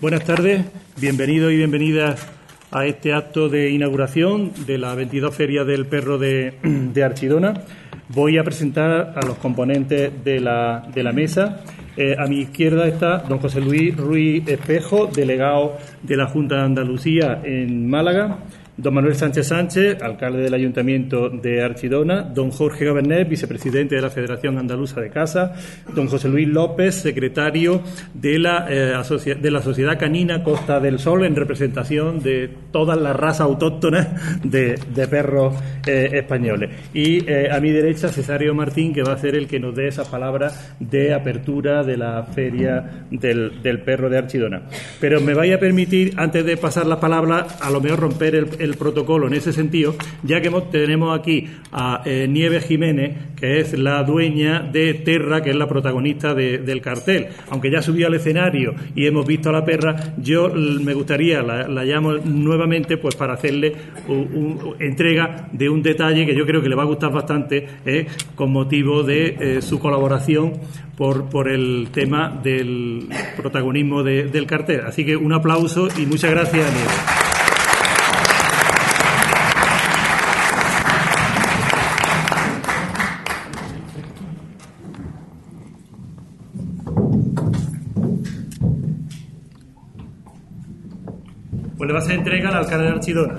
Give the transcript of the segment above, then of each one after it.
Buenas tardes, bienvenidos y bienvenidas a este acto de inauguración de la 22 Feria del Perro de Archidona. Voy a presentar a los componentes de la mesa. A mi izquierda está don José Luis Ruiz Espejo, delegado de la Junta de Andalucía en Málaga. Don Manuel Sánchez Sánchez, alcalde del Ayuntamiento de Archidona, don Jorge Gabernet, vicepresidente de la Federación Andaluza de Caza, don José Luis López, secretario de la Sociedad Canina Costa del Sol, en representación de todas las razas autóctonas de perros españoles. Y a mi derecha, Cesario Martín, que va a ser el que nos dé esas palabras de apertura de la Feria del Perro de Archidona. Pero me vais a permitir, antes de pasar la palabra, a lo mejor romper el protocolo en ese sentido, ya que tenemos aquí a Nieves Jiménez, que es la dueña de Terra, que es la protagonista del cartel. Aunque ya subió al escenario y hemos visto a la perra, yo me gustaría, la llamo nuevamente, pues para hacerle entrega de un detalle que yo creo que le va a gustar bastante, con motivo de su colaboración por el tema del protagonismo del cartel. Así que un aplauso y muchas gracias, Nieves. Pues le va a hacer entrega al alcalde de Archidona.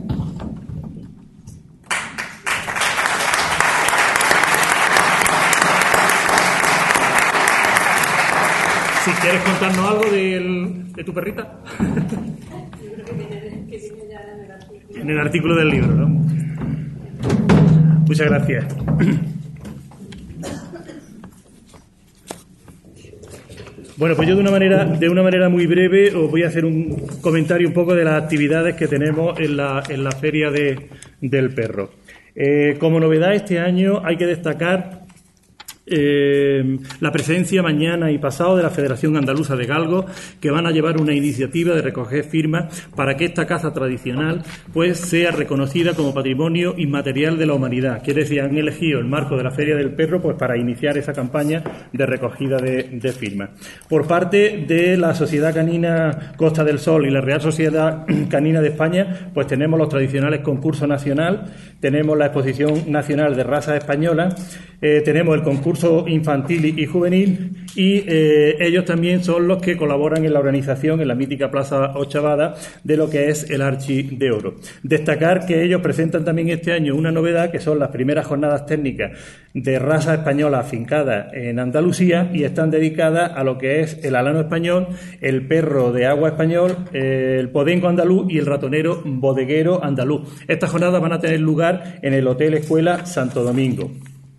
Si quieres contarnos algo de tu perrita. Yo creo que viene ya en el artículo. En el artículo del libro, ¿no? Muchas gracias. Bueno, pues yo de una manera muy breve os voy a hacer un comentario un poco de las actividades que tenemos en la Feria del Perro. Como novedad este año hay que destacar la presencia mañana y pasado de la Federación Andaluza de Galgos, que van a llevar una iniciativa de recoger firmas para que esta caza tradicional pues sea reconocida como patrimonio inmaterial de la humanidad. Quiere decir, han elegido el marco de la Feria del Perro pues para iniciar esa campaña de recogida de firmas. Por parte de la Sociedad Canina Costa del Sol y la Real Sociedad Canina de España, pues tenemos los tradicionales concursos nacional, tenemos la Exposición Nacional de Razas Españolas, tenemos el concurso infantil y juvenil y ellos también son los que colaboran en la organización en la mítica Plaza Ochavada de lo que es el Archi de Oro. Destacar que ellos presentan también este año una novedad, que son las primeras jornadas técnicas de raza española afincada en Andalucía, y están dedicadas a lo que es el alano español, el perro de agua español, el podenco andaluz y el ratonero bodeguero andaluz. Estas jornadas van a tener lugar en el Hotel Escuela Santo Domingo.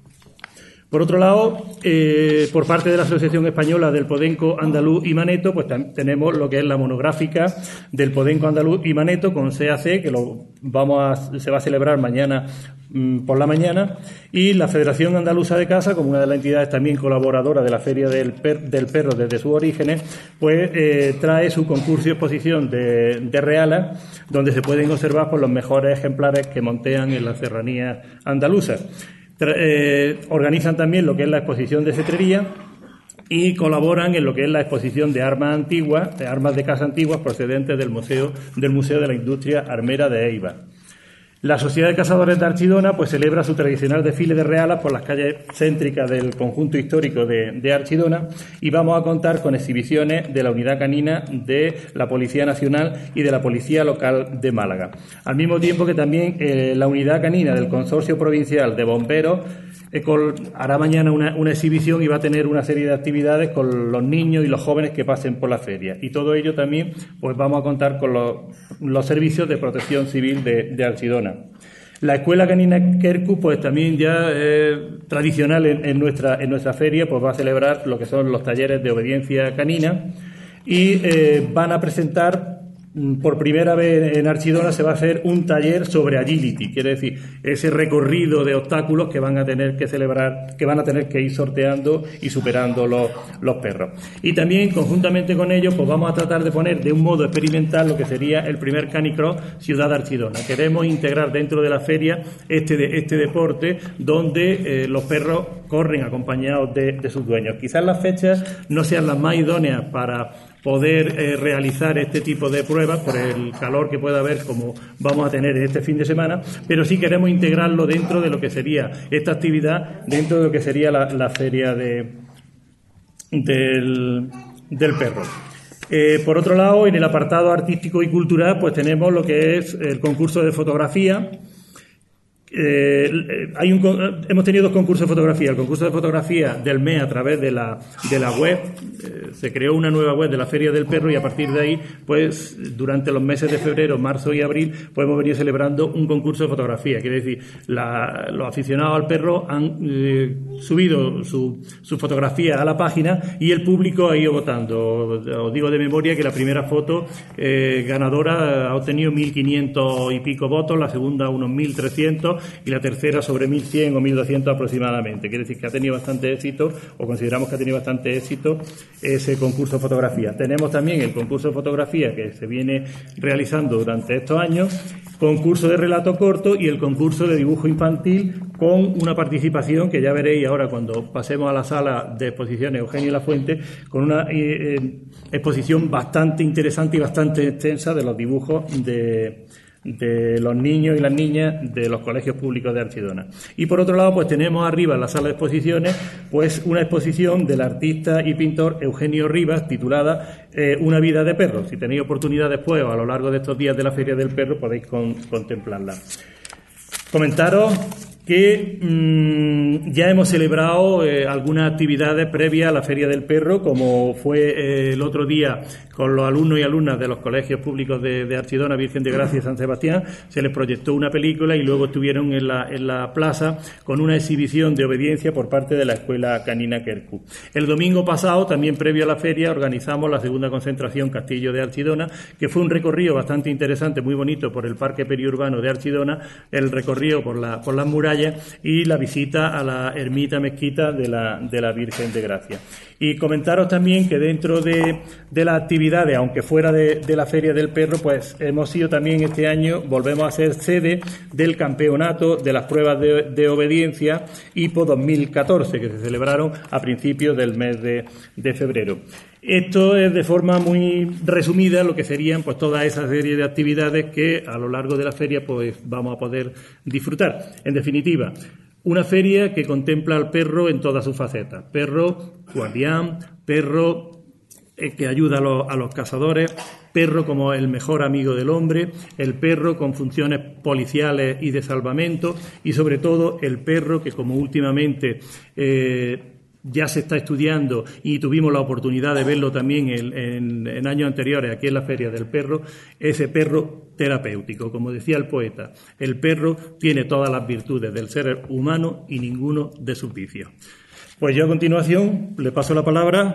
Por otro lado, por parte de la Asociación Española del Podenco Andaluz y Maneto, pues tenemos lo que es la monográfica del Podenco Andaluz y Maneto con CAC, que se va a celebrar mañana por la mañana, y la Federación Andaluza de Caza, como una de las entidades también colaboradoras de la Feria del Perro desde sus orígenes, pues trae su concurso y exposición de realas, donde se pueden observar pues los mejores ejemplares que montean en las serranías andaluzas. Organizan también lo que es la exposición de cetrería y colaboran en lo que es la exposición de armas antiguas, de armas de caza antiguas procedentes del Museo de la Industria Armera de Eibar. La Sociedad de Cazadores de Archidona pues celebra su tradicional desfile de realas por las calles céntricas del conjunto histórico de Archidona, y vamos a contar con exhibiciones de la Unidad Canina de la Policía Nacional y de la Policía Local de Málaga. Al mismo tiempo que también la Unidad Canina del Consorcio Provincial de Bomberos hará mañana una exhibición y va a tener una serie de actividades con los niños y los jóvenes que pasen por la feria. Y todo ello también pues vamos a contar con los servicios de protección civil de Archidona. La Escuela Canina Kerku, pues también ya tradicional en nuestra feria, pues va a celebrar lo que son los talleres de obediencia canina y van a presentar. Por primera vez en Archidona se va a hacer un taller sobre agility, quiere decir, ese recorrido de obstáculos que van a tener que celebrar, que van a tener que ir sorteando y superando los perros. Y también, conjuntamente con ellos, pues vamos a tratar de poner de un modo experimental lo que sería el primer Canicross Ciudad Archidona. Queremos integrar dentro de la feria este deporte donde los perros corren acompañados de sus dueños. Quizás las fechas no sean las más idóneas para poder realizar este tipo de pruebas por el calor que pueda haber, como vamos a tener este fin de semana, pero sí queremos integrarlo dentro de lo que sería esta actividad, dentro de lo que sería la feria del perro. Por otro lado, en el apartado artístico y cultural, pues tenemos lo que es el concurso de fotografía. Hemos tenido 2 concursos de fotografía. El concurso de fotografía del mes a través de la web. Se creó una nueva web de la Feria del Perro y a partir de ahí, pues durante los meses de febrero, marzo y abril, pues hemos venido celebrando un concurso de fotografía. Quiere decir, los aficionados al perro han subido su fotografía a la página y el público ha ido votando. Os digo de memoria que la primera foto ganadora ha obtenido 1.500 y pico votos, la segunda unos 1.300 y la tercera sobre 1.100 o 1.200 aproximadamente. Quiere decir que ha tenido bastante éxito, o consideramos que ha tenido bastante éxito ese concurso de fotografía. Tenemos también el concurso de fotografía que se viene realizando durante estos años, concurso de relato corto y el concurso de dibujo infantil, con una participación que ya veréis ahora cuando pasemos a la sala de exposiciones Eugenio Lafuente, con una exposición bastante interesante y bastante extensa de los dibujos de los niños y las niñas de los colegios públicos de Archidona. Y por otro lado, pues tenemos arriba en la sala de exposiciones pues una exposición del artista y pintor Eugenio Rivas titulada Una vida de perro. Si tenéis oportunidad después o a lo largo de estos días de la Feria del Perro podéis contemplarla. Comentaros que ya hemos celebrado algunas actividades previas a la Feria del Perro, como fue el otro día con los alumnos y alumnas de los colegios públicos de Archidona, Virgen de Gracia y San Sebastián. Se les proyectó una película y luego estuvieron en la plaza con una exhibición de obediencia por parte de la Escuela Canina Kerku. El domingo pasado, también previo a la feria, organizamos la segunda concentración Castillo de Archidona, que fue un recorrido bastante interesante, muy bonito, por el Parque Periurbano de Archidona, el recorrido por las murallas y la visita a la ermita mezquita de la Virgen de Gracia. Y comentaros también que dentro de las actividades, aunque fuera de la Feria del Perro, pues hemos sido también este año, volvemos a ser sede del campeonato de las pruebas de obediencia IPO 2014, que se celebraron a principios del mes de febrero. Esto es de forma muy resumida lo que serían pues toda esa serie de actividades que a lo largo de la feria pues vamos a poder disfrutar. En definitiva, una feria que contempla al perro en todas sus facetas. Perro guardián, perro que ayuda a los cazadores, perro como el mejor amigo del hombre, el perro con funciones policiales y de salvamento y sobre todo el perro que, como últimamente ya se está estudiando y tuvimos la oportunidad de verlo también en años anteriores aquí en la Feria del Perro, ese perro terapéutico. Como decía el poeta, el perro tiene todas las virtudes del ser humano y ninguno de sus vicios. Pues yo a continuación le paso la palabra.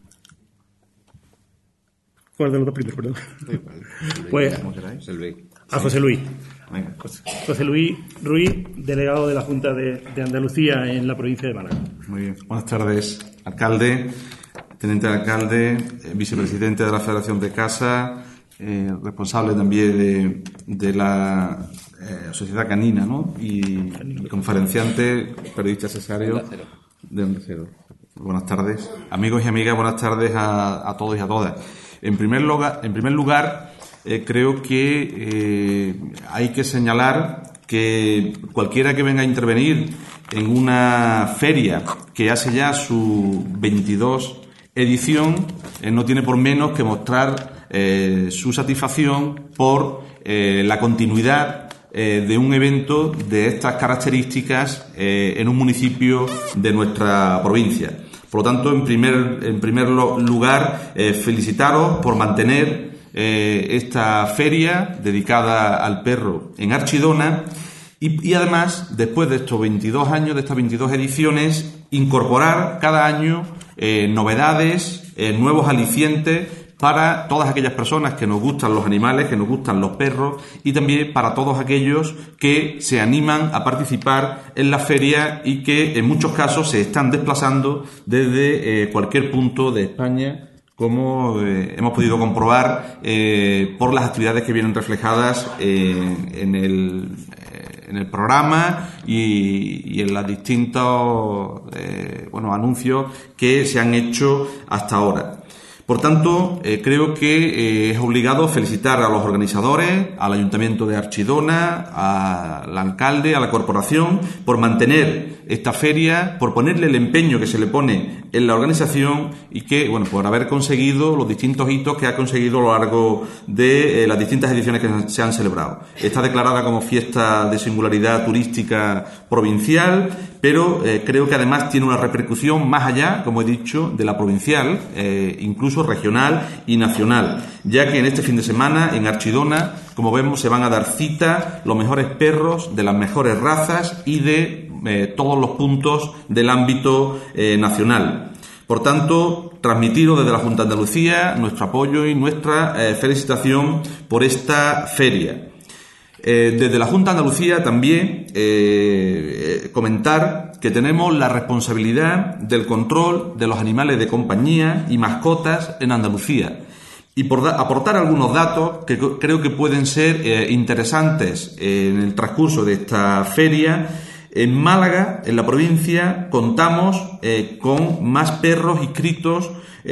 ¿Cuál de los dos primeros, perdón? Pues a José Luis. José Luis Ruiz, delegado de la Junta de Andalucía en la provincia de Málaga. Muy bien. Buenas tardes, alcalde, teniente de alcalde, vicepresidente de la Federación de Casa, responsable también de la Sociedad Canina, ¿no? Y conferenciante, periodista cesario de Onda Cero. Buenas tardes. Amigos y amigas, buenas tardes a todos y a todas. En primer lugar, creo que hay que señalar que cualquiera que venga a intervenir en una feria que hace ya su 22 edición no tiene por menos que mostrar su satisfacción por la continuidad de un evento de estas características en un municipio de nuestra provincia. Por lo tanto, en primer lugar, felicitaros por mantener esta feria dedicada al perro en Archidona y además, después de estos 22 años, de estas 22 ediciones, incorporar cada año novedades, nuevos alicientes para todas aquellas personas que nos gustan los animales, que nos gustan los perros y también para todos aquellos que se animan a participar en la feria y que en muchos casos se están desplazando desde cualquier punto de España, como hemos podido comprobar por las actividades que vienen reflejadas en el programa y en los distintos anuncios que se han hecho hasta ahora. Por tanto, creo que es obligado felicitar a los organizadores, al Ayuntamiento de Archidona, al alcalde, a la corporación, por mantener esta feria, por ponerle el empeño que se le pone en la organización y que, bueno, por haber conseguido los distintos hitos que ha conseguido a lo largo de las distintas ediciones que se han celebrado. Está declarada como fiesta de singularidad turística provincial, pero creo que además tiene una repercusión más allá, como he dicho, de la provincial, incluso regional y nacional, ya que en este fin de semana en Archidona, como vemos, se van a dar cita los mejores perros de las mejores razas y de todos los puntos del ámbito nacional. Por tanto, transmitiros desde la Junta de Andalucía nuestro apoyo y nuestra felicitación por esta feria. Desde la Junta de Andalucía también comentar que tenemos la responsabilidad del control de los animales de compañía y mascotas en Andalucía y por aportar algunos datos que creo que pueden ser interesantes en el transcurso de esta feria. En Málaga, en la provincia, contamos con más perros inscritos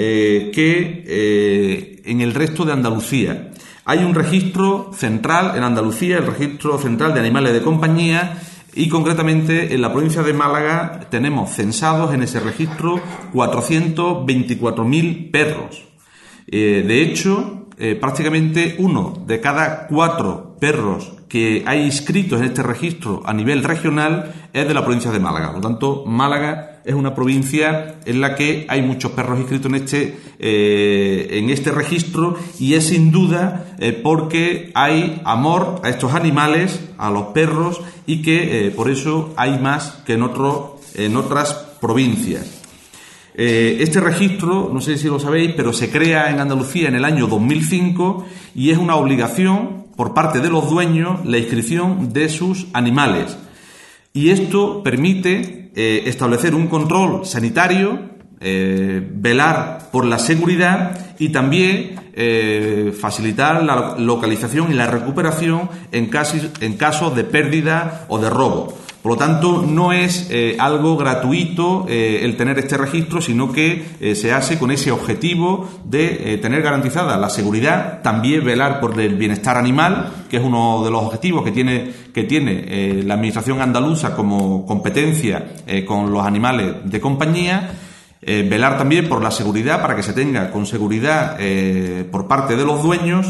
que en el resto de Andalucía. Hay un registro central en Andalucía, el registro central de animales de compañía, y concretamente en la provincia de Málaga tenemos censados en ese registro 424.000 perros. De hecho, prácticamente 1 de cada 4 perros que hay inscritos en este registro a nivel regional es de la provincia de Málaga. Por lo tanto, Málaga es una provincia en la que hay muchos perros inscritos en este registro, y es sin duda porque hay amor a estos animales, a los perros, y que por eso hay más que en otras provincias. Este registro, no sé si lo sabéis, pero se crea en Andalucía en el año 2005 y es una obligación por parte de los dueños la inscripción de sus animales. Y esto permite establecer un control sanitario, velar por la seguridad y también facilitar la localización y la recuperación en casos de pérdida o de robo. Por lo tanto, no es algo gratuito el tener este registro, sino que se hace con ese objetivo de tener garantizada la seguridad, también velar por el bienestar animal, que es uno de los objetivos que tiene la Administración andaluza como competencia con los animales de compañía. Velar también por la seguridad, para que se tenga con seguridad por parte de los dueños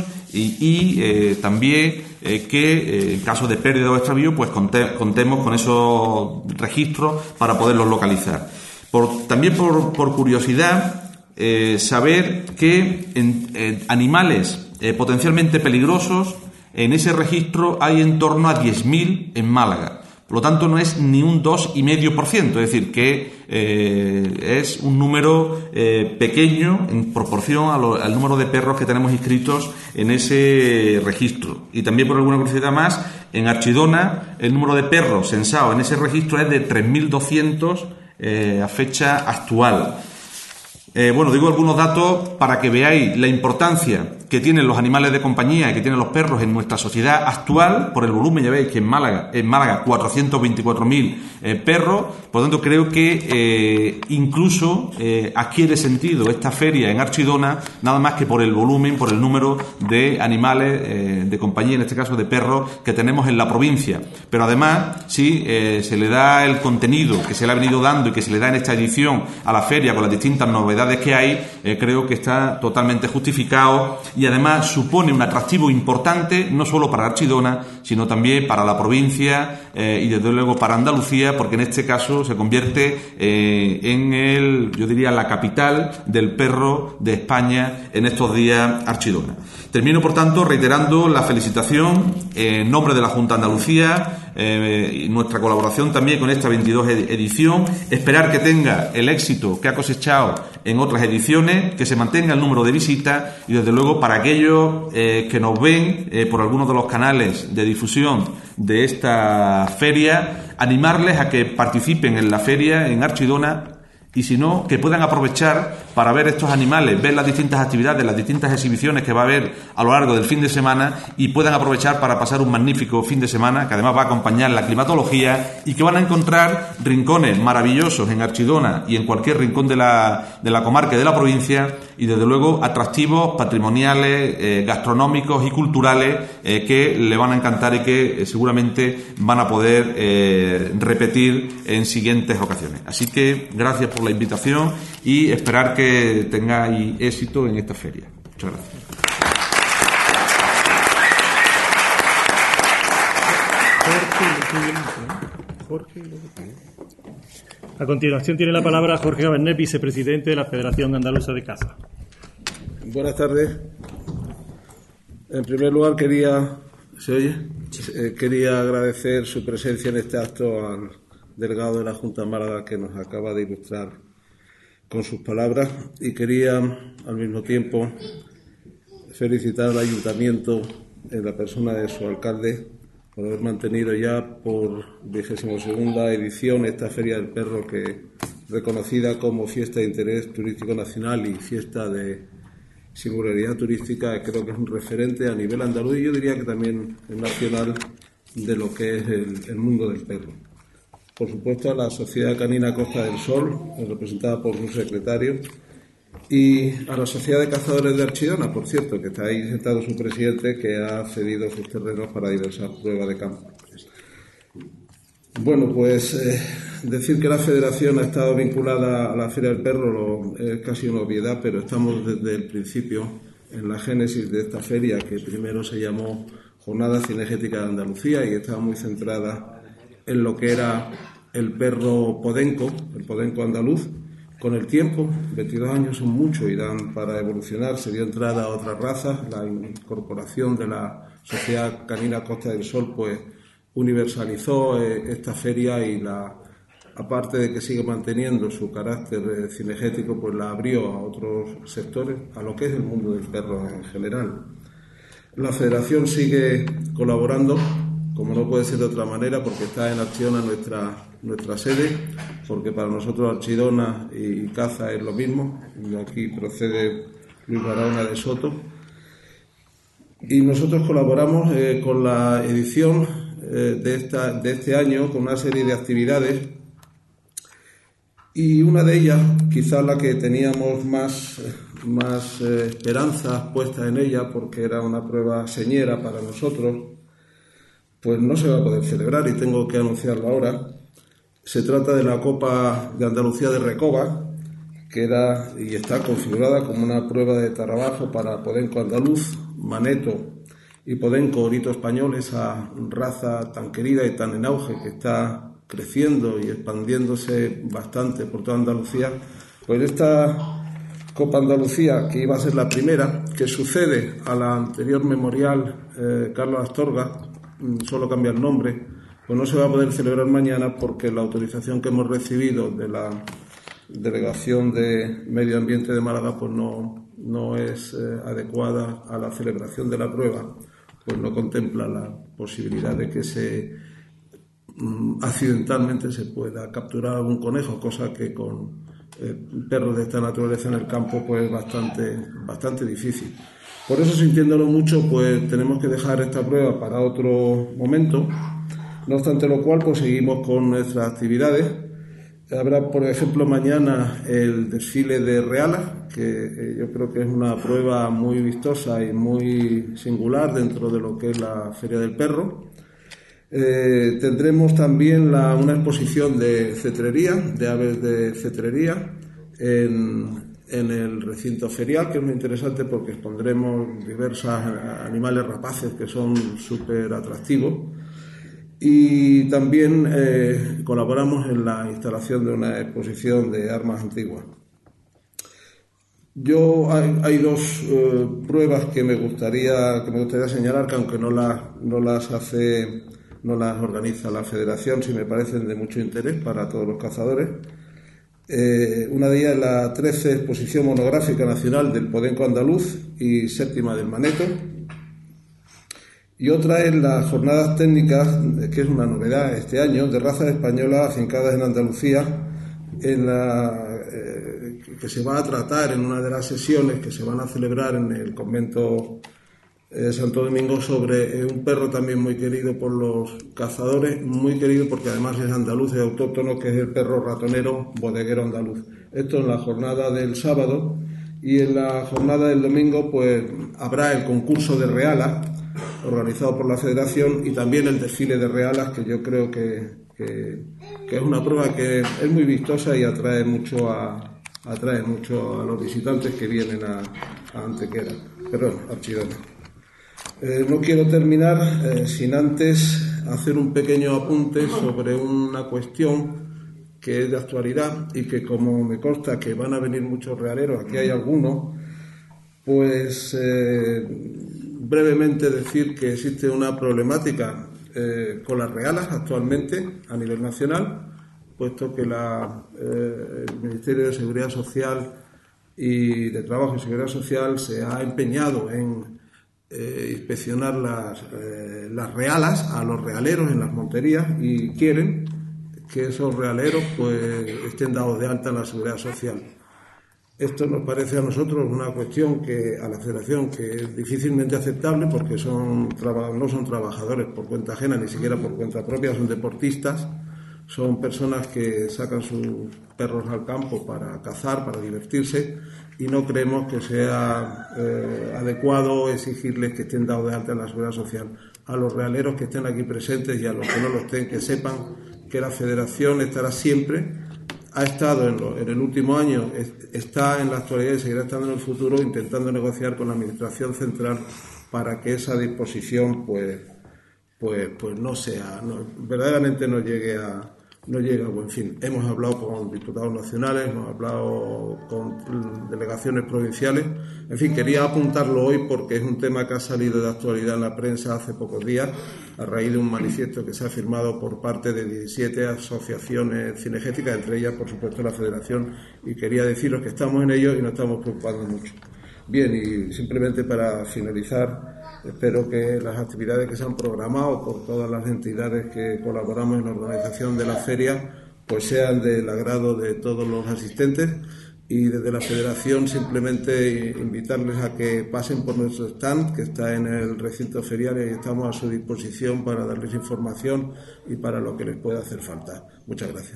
y también que en caso de pérdida o extravío pues contemos con esos registros para poderlos localizar. También por curiosidad, saber que animales potencialmente peligrosos en ese registro hay en torno a 10.000 en Málaga. Por lo tanto, no es ni un 2,5%, es decir, que es un número pequeño en proporción al número de perros que tenemos inscritos en ese registro. Y también, por alguna curiosidad más, en Archidona el número de perros censados en ese registro es de 3.200 a fecha actual. Digo algunos datos para que veáis la importancia que tienen los animales de compañía y que tienen los perros en nuestra sociedad actual. Por el volumen, ya veis que en Málaga 424.000 perros. Por lo tanto, creo que incluso adquiere sentido esta feria en Archidona, nada más que por el volumen, por el número de animales de compañía, en este caso de perros, que tenemos en la provincia. Pero además, si se le da el contenido que se le ha venido dando y que se le da en esta edición a la feria con las distintas novedades que hay, creo que está totalmente justificado. Y además supone un atractivo importante no solo para Archidona, sino también para la provincia y desde luego para Andalucía, porque en este caso se convierte en la capital del perro de España en estos días, Archidona. Termino, por tanto, reiterando la felicitación en nombre de la Junta de Andalucía y nuestra colaboración también con esta 22 edición. Esperar que tenga el éxito que ha cosechado en otras ediciones, que se mantenga el número de visitas y, desde luego, para aquellos que nos ven por algunos de los canales de difusión de esta feria, animarles a que participen en la feria en Archidona y, si no, que puedan aprovechar para ver estos animales, ver las distintas actividades, las distintas exhibiciones que va a haber a lo largo del fin de semana y puedan aprovechar para pasar un magnífico fin de semana, que además va a acompañar la climatología y que van a encontrar rincones maravillosos en Archidona y en cualquier rincón de la comarca y de la provincia, y desde luego atractivos patrimoniales, gastronómicos y culturales que le van a encantar y que seguramente van a poder repetir en siguientes ocasiones. Así que gracias por la invitación y esperar que tengáis éxito en esta feria. Muchas gracias. A continuación tiene la palabra Jorge Gabernet, vicepresidente de la Federación Andaluza de Caza. Buenas tardes. En primer lugar quería agradecer su presencia en este acto al delegado de la Junta de Málaga, que nos acaba de ilustrar con sus palabras, y quería al mismo tiempo felicitar al Ayuntamiento en la persona de su alcalde por haber mantenido ya por 22ª edición esta Feria del Perro, que reconocida como fiesta de interés turístico nacional y fiesta de singularidad turística, creo que es un referente a nivel andaluz y yo diría que también nacional de lo que es el mundo del perro. Por supuesto, a la Sociedad Canina Costa del Sol, representada por su secretario, y a la Sociedad de Cazadores de Archidona, por cierto, que está ahí sentado su presidente, que ha cedido sus terrenos para diversas pruebas de campo. Bueno, pues decir que la Federación ha estado vinculada a la Feria del Perro es casi una obviedad, pero estamos desde el principio en la génesis de esta feria, que primero se llamó Jornada Cinegética de Andalucía y estaba muy centrada en lo que era el perro podenco, el podenco andaluz. Con el tiempo, 22 años son mucho y dan para evolucionar, se dio entrada a otras razas, la incorporación de la Sociedad Canina Costa del Sol pues universalizó esta feria y aparte de que sigue manteniendo su carácter cinegético, pues la abrió a otros sectores, a lo que es el mundo del perro en general. La Federación sigue colaborando, como no puede ser de otra manera, porque está en Archidona nuestra sede, porque para nosotros Archidona y Caza es lo mismo, y aquí procede Luis Barahona de Soto. Y nosotros colaboramos con la edición de este año con una serie de actividades, y una de ellas, quizás la que teníamos más esperanzas puestas en ella, porque era una prueba señera para nosotros, pues no se va a poder celebrar y tengo que anunciarlo ahora. Se trata de la Copa de Andalucía de Recoba, que era y está configurada como una prueba de trabajo para podenco andaluz, maneto y podenco orito español, esa raza tan querida y tan en auge que está creciendo y expandiéndose bastante por toda Andalucía. Pues esta Copa Andalucía, que iba a ser la primera, que sucede a la anterior Memorial Carlos Astorga, solo cambia el nombre, pues no se va a poder celebrar mañana porque la autorización que hemos recibido de la Delegación de Medio Ambiente de Málaga pues no es adecuada a la celebración de la prueba, pues no contempla la posibilidad de que accidentalmente se pueda capturar algún conejo, cosa que con perros de esta naturaleza en el campo pues es bastante difícil. Por eso, sintiéndolo mucho, pues tenemos que dejar esta prueba para otro momento. No obstante lo cual, pues seguimos con nuestras actividades. Habrá, por ejemplo, mañana el desfile de Reala, que yo creo que es una prueba muy vistosa y muy singular dentro de lo que es la Feria del Perro. Tendremos también una exposición de cetrería, de aves de cetrería, en el recinto ferial, que es muy interesante porque expondremos diversos animales rapaces que son súper atractivos. Y también colaboramos en la instalación de una exposición de armas antiguas. Hay dos pruebas que me gustaría señalar, que aunque no las organiza la Federación, sí me parecen de mucho interés para todos los cazadores. Una de ellas es la 13 Exposición Monográfica Nacional del Podenco Andaluz y 7ª del Maneto. Y otra es las jornadas técnicas, que es una novedad este año, de razas españolas afincadas en Andalucía, que se va a tratar en una de las sesiones que se van a celebrar en el convento Santo Domingo, sobre un perro también muy querido por los cazadores, muy querido porque además es andaluz, es autóctono, que es el perro ratonero bodeguero andaluz. Esto en la jornada del sábado, y en la jornada del domingo pues habrá el concurso de realas organizado por la Federación, y también el desfile de realas, que yo creo que es una prueba que es muy vistosa y atrae mucho a los visitantes que vienen a Antequera, Archidona. No quiero terminar sin antes hacer un pequeño apunte sobre una cuestión que es de actualidad y que, como me consta que van a venir muchos realeros, aquí hay algunos, pues brevemente decir que existe una problemática con las realas actualmente a nivel nacional, puesto que el Ministerio de Seguridad Social y de Trabajo y Seguridad Social se ha empeñado en inspeccionar las realas a los realeros en las monterías, y quieren que esos realeros pues estén dados de alta en la Seguridad Social. Esto nos parece a nosotros una cuestión que a la Federación que es difícilmente aceptable, porque no son trabajadores por cuenta ajena, ni siquiera por cuenta propia, son deportistas, son personas que sacan sus perros al campo para cazar, para divertirse, y no creemos que sea adecuado exigirles que estén dados de alta en la Seguridad Social. A los realeros que estén aquí presentes y a los que no lo estén, que sepan que la Federación estará siempre, ha estado en el último año, está en la actualidad y seguirá estando en el futuro, intentando negociar con la Administración Central para que esa disposición pues verdaderamente no llegue a buen fin. Hemos hablado con diputados nacionales, hemos hablado con delegaciones provinciales. En fin, quería apuntarlo hoy porque es un tema que ha salido de actualidad en la prensa hace pocos días, a raíz de un manifiesto que se ha firmado por parte de 17 asociaciones cinegéticas, entre ellas, por supuesto, la Federación, y quería deciros que estamos en ello y nos estamos preocupando mucho. Bien, y simplemente para finalizar, espero que las actividades que se han programado por todas las entidades que colaboramos en la organización de la feria pues sean del agrado de todos los asistentes, y desde la Federación simplemente invitarles a que pasen por nuestro stand, que está en el recinto ferial, y estamos a su disposición para darles información y para lo que les pueda hacer falta. Muchas gracias.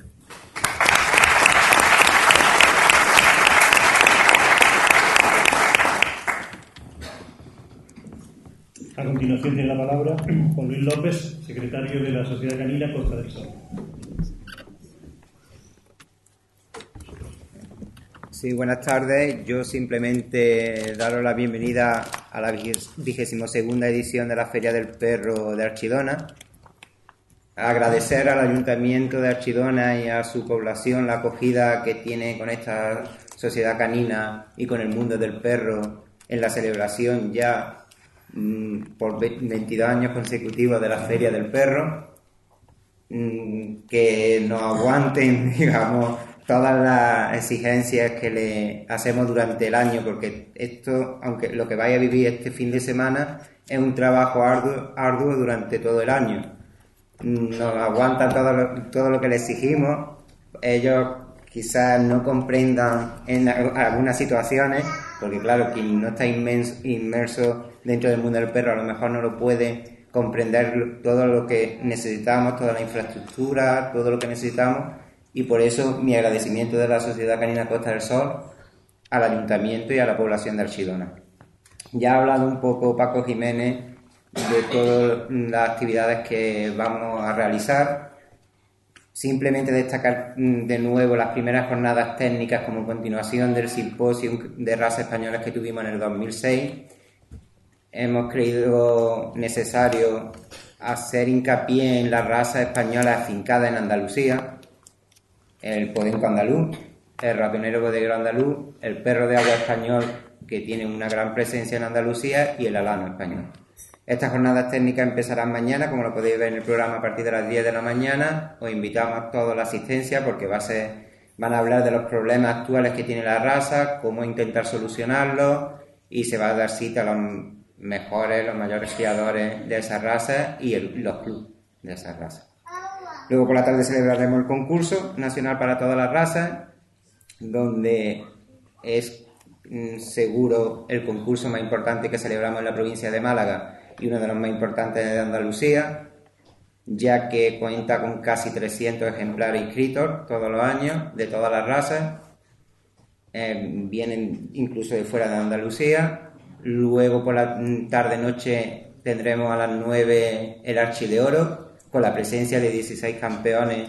A continuación tiene la palabra Juan Luis López, secretario de la Sociedad Canina Costa del Sol. Sí, buenas tardes. Yo simplemente daros la bienvenida a la 22ª edición de la Feria del Perro de Archidona. Agradecer al Ayuntamiento de Archidona y a su población la acogida que tiene con esta sociedad canina y con el mundo del perro en la celebración ya por 22 años consecutivos de la Feria del Perro, que nos aguanten, digamos, todas las exigencias que le hacemos durante el año, porque esto, aunque lo que vaya a vivir este fin de semana, es un trabajo arduo durante todo el año. Nos aguantan todo lo que le exigimos. Ellos quizás no comprendan en algunas situaciones, porque claro, quien no está inmerso dentro del mundo del perro a lo mejor no lo puede comprender todo lo que necesitamos, toda la infraestructura, todo lo que necesitamos, y por eso mi agradecimiento de la Sociedad Canina Costa del Sol al Ayuntamiento y a la población de Archidona. Ya ha hablado un poco Paco Jiménez de todas las actividades que vamos a realizar. Simplemente destacar de nuevo las primeras jornadas técnicas como continuación del simposio de razas españolas que tuvimos en el 2006. Hemos creído necesario hacer hincapié en las razas españolas afincadas en Andalucía: el podenco andaluz, el ratonero bodeguero andaluz, el perro de agua español, que tiene una gran presencia en Andalucía, y el alano español. Estas jornadas técnicas empezarán mañana, como lo podéis ver en el programa, a partir de las 10 de la mañana. Os invitamos a toda la asistencia porque van a hablar de los problemas actuales que tiene la raza, cómo intentar solucionarlos, y se va a dar cita a los mayores criadores de esas razas y los clubes de esas razas. Luego por la tarde celebraremos el concurso nacional para todas las razas, donde es seguro el concurso más importante que celebramos en la provincia de Málaga y uno de los más importantes de Andalucía, ya que cuenta con casi 300 ejemplares inscritos todos los años, de todas las razas. Vienen incluso de fuera de Andalucía. Luego por la tarde-noche tendremos a las 9 el Archi de Oro, con la presencia de 16 campeones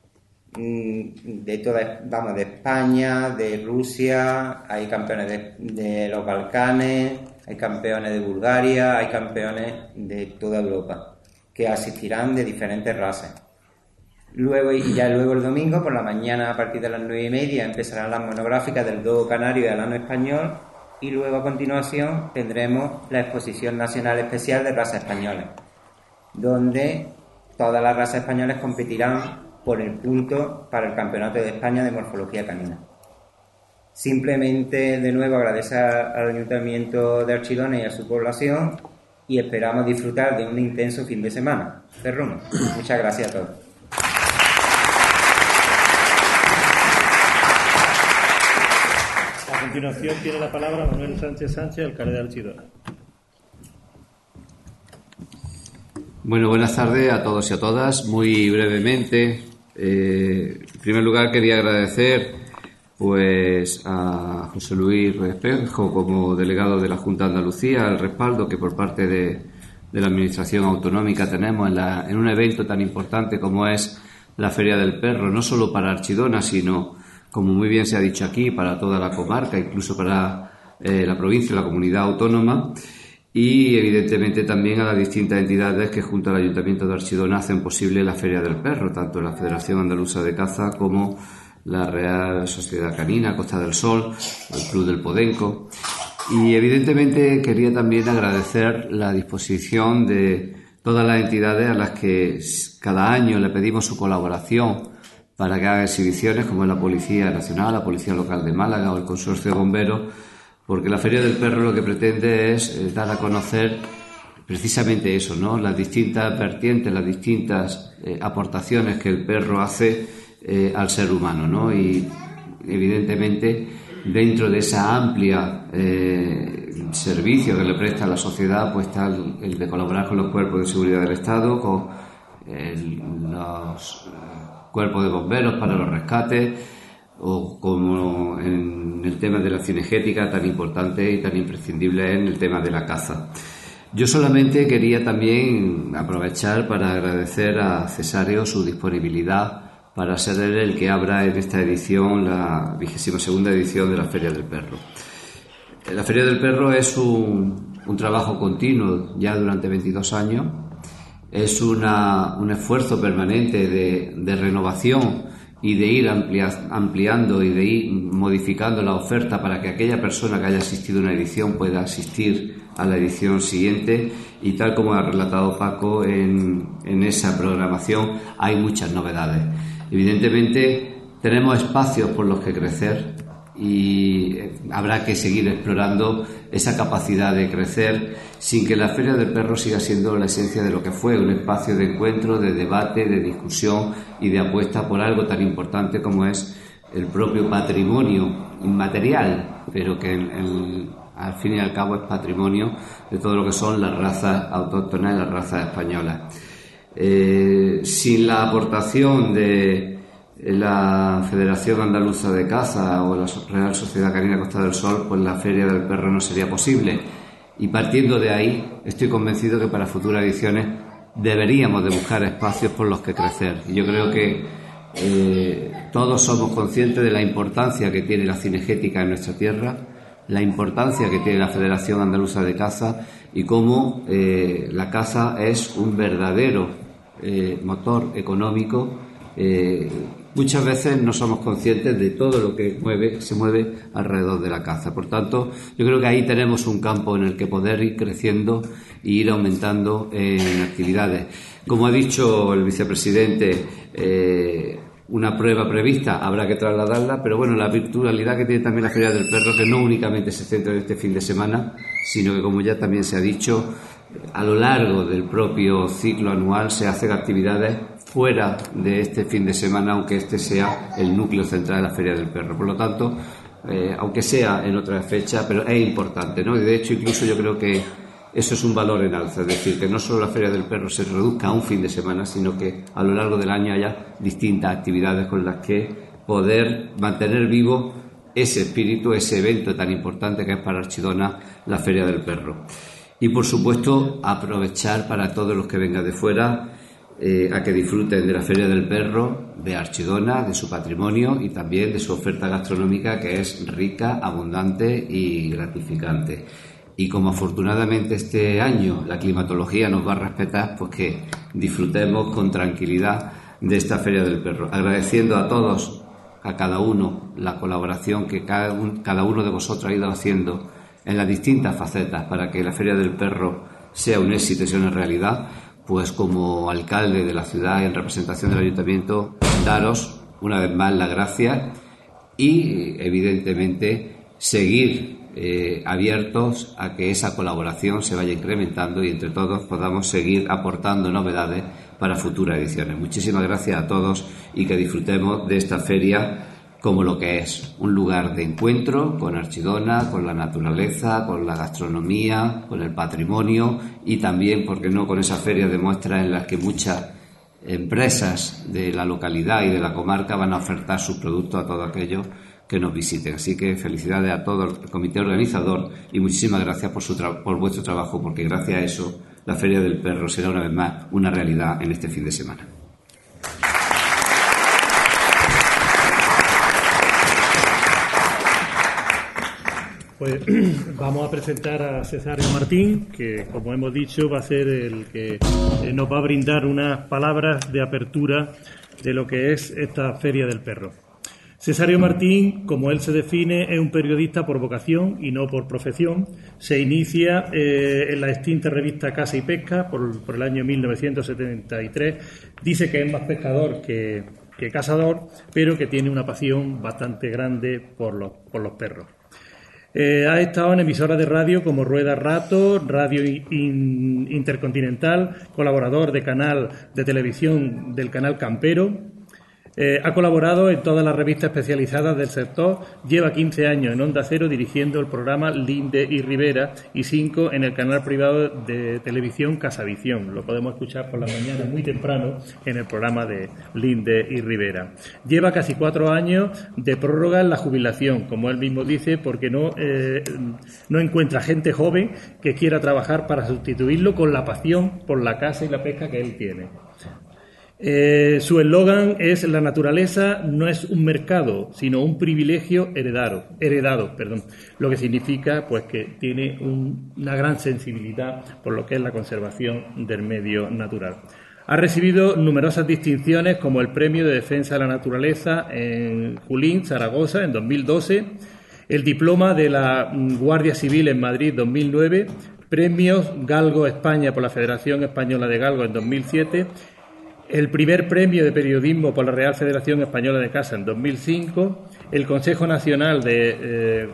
de España, de Rusia, hay campeones de los Balcanes, hay campeones de Bulgaria, hay campeones de toda Europa, que asistirán de diferentes razas. Luego el domingo, por la mañana, a partir de las 9:30, empezarán las monográficas del Dogo Canario y del Alano Español, y luego a continuación tendremos la Exposición Nacional Especial de Razas Españolas, donde todas las razas españolas competirán por el punto para el Campeonato de España de Morfología Canina. Simplemente, de nuevo, agradecer al Ayuntamiento de Archidona y a su población, y esperamos disfrutar de un intenso fin de semana. Cerramos. Muchas gracias a todos. A continuación tiene la palabra Manuel Sánchez Sánchez, alcalde de Archidona. Bueno, buenas tardes a todos y a todas. Muy brevemente, en primer lugar quería agradecer a José Luis Espejo, como delegado de la Junta de Andalucía, el respaldo que por parte de la Administración Autonómica tenemos en un evento tan importante como es la Feria del Perro, no solo para Archidona, sino, como muy bien se ha dicho aquí, para toda la comarca, incluso para la provincia y la comunidad autónoma, y evidentemente también a las distintas entidades que junto al Ayuntamiento de Archidona hacen posible la Feria del Perro, tanto la Federación Andaluza de Caza como la Real Sociedad Canina Costa del Sol, el Club del Podenco. Y evidentemente quería también agradecer la disposición de todas las entidades a las que cada año le pedimos su colaboración para que haga exhibiciones, como es la Policía Nacional, la Policía Local de Málaga o el Consorcio de Bomberos, porque la Feria del Perro lo que pretende es dar a conocer precisamente eso, ¿no? Las distintas vertientes, las distintas aportaciones que el perro hace al ser humano, ¿no? Y evidentemente dentro de esa amplia servicio que le presta a la sociedad, pues está el de colaborar con los cuerpos de seguridad del Estado, con los cuerpos de bomberos para los rescates, o como en el tema de la cinegética, tan importante y tan imprescindible en el tema de la caza. Yo solamente quería también aprovechar para agradecer a Cesario su disponibilidad para ser él el que abra en esta edición, la 22ª edición de la Feria del Perro. La Feria del Perro es un trabajo continuo ya durante 22 años, es un esfuerzo permanente de renovación y de ir ampliando y de ir modificando la oferta para que aquella persona que haya asistido a una edición pueda asistir a la edición siguiente, y tal como ha relatado Paco, en esa programación hay muchas novedades. Evidentemente tenemos espacios por los que crecer y habrá que seguir explorando esa capacidad de crecer sin que la Feria del Perro siga siendo la esencia de lo que fue, un espacio de encuentro, de debate, de discusión y de apuesta por algo tan importante como es el propio patrimonio inmaterial, pero que al fin y al cabo es patrimonio de todo lo que son las razas autóctonas y las razas españolas. Sin la aportación de la Federación Andaluza de Caza o la Real Sociedad Canina Costa del Sol, pues la Feria del Perro no sería posible. Y partiendo de ahí, estoy convencido que para futuras ediciones deberíamos de buscar espacios por los que crecer. Y yo creo que todos somos conscientes de la importancia que tiene la cinegética en nuestra tierra, la importancia que tiene la Federación Andaluza de Caza y cómo la caza es un verdadero motor económico. Muchas veces no somos conscientes de todo lo que se mueve alrededor de la caza. Por tanto, yo creo que ahí tenemos un campo en el que poder ir creciendo e ir aumentando en actividades. Como ha dicho el vicepresidente, una prueba prevista habrá que trasladarla, pero bueno, la virtualidad que tiene también la Feria del Perro, que no únicamente se centra en este fin de semana, sino que, como ya también se ha dicho, a lo largo del propio ciclo anual se hacen actividades fuera de este fin de semana, aunque este sea el núcleo central de la Feria del Perro. Por lo tanto, aunque sea en otra fecha, pero es importante, ¿no? Y de hecho, incluso yo creo que eso es un valor en alza, es decir, que no solo la Feria del Perro se reduzca a un fin de semana, sino que a lo largo del año haya distintas actividades con las que poder mantener vivo ese espíritu, ese evento tan importante que es para Archidona la Feria del Perro. Y por supuesto aprovechar para todos los que vengan de fuera a que disfruten de la Feria del Perro, de Archidona, de su patrimonio y también de su oferta gastronómica, que es rica, abundante y gratificante. Y como afortunadamente este año la climatología nos va a respetar, pues que disfrutemos con tranquilidad de esta Feria del Perro, agradeciendo a todos, a cada uno, la colaboración que cada uno de vosotros ha ido haciendo en las distintas facetas para que la Feria del Perro sea un éxito y sea una realidad. Pues como alcalde de la ciudad y en representación del ayuntamiento, daros una vez más las gracias y evidentemente seguir abiertos a que esa colaboración se vaya incrementando y entre todos podamos seguir aportando novedades para futuras ediciones. Muchísimas gracias a todos y que disfrutemos de esta feria como lo que es, un lugar de encuentro con Archidona, con la naturaleza, con la gastronomía, con el patrimonio y también, ¿por qué no?, con esa feria de muestras en las que muchas empresas de la localidad y de la comarca van a ofertar sus productos a todos aquellos que nos visiten. Así que felicidades a todo el comité organizador y muchísimas gracias por vuestro trabajo, porque gracias a eso la Feria del Perro será una vez más una realidad en este fin de semana. Pues vamos a presentar a Cesario Martín, que como hemos dicho va a ser el que nos va a brindar unas palabras de apertura de lo que es esta Feria del Perro. Cesario Martín, como él se define, es un periodista por vocación y no por profesión. Se inicia en la extinta revista Caza y Pesca por el año 1973. Dice que es más pescador que cazador, pero que tiene una pasión bastante grande por los perros. Ha estado en emisoras de radio como Rueda Rato, Radio Intercontinental, colaborador de canal de televisión del canal Campero. Ha colaborado en todas las revistas especializadas del sector, lleva 15 años en Onda Cero dirigiendo el programa Linde y Rivera y 5 en el canal privado de televisión Casavisión. Lo podemos escuchar por la mañana muy temprano en el programa de Linde y Rivera. Lleva casi 4 años de prórroga en la jubilación, como él mismo dice, porque no encuentra gente joven que quiera trabajar para sustituirlo con la pasión por la caza y la pesca que él tiene. Su eslogan es: la naturaleza no es un mercado, sino un privilegio heredado, lo que significa pues que tiene una gran sensibilidad por lo que es la conservación del medio natural. Ha recibido numerosas distinciones como el Premio de Defensa de la Naturaleza en Julín, Zaragoza, en 2012, el Diploma de la Guardia Civil en Madrid 2009, Premios Galgo España por la Federación Española de Galgos en 2007, el primer premio de periodismo por la Real Federación Española de Caza en 2005, el Consejo Nacional de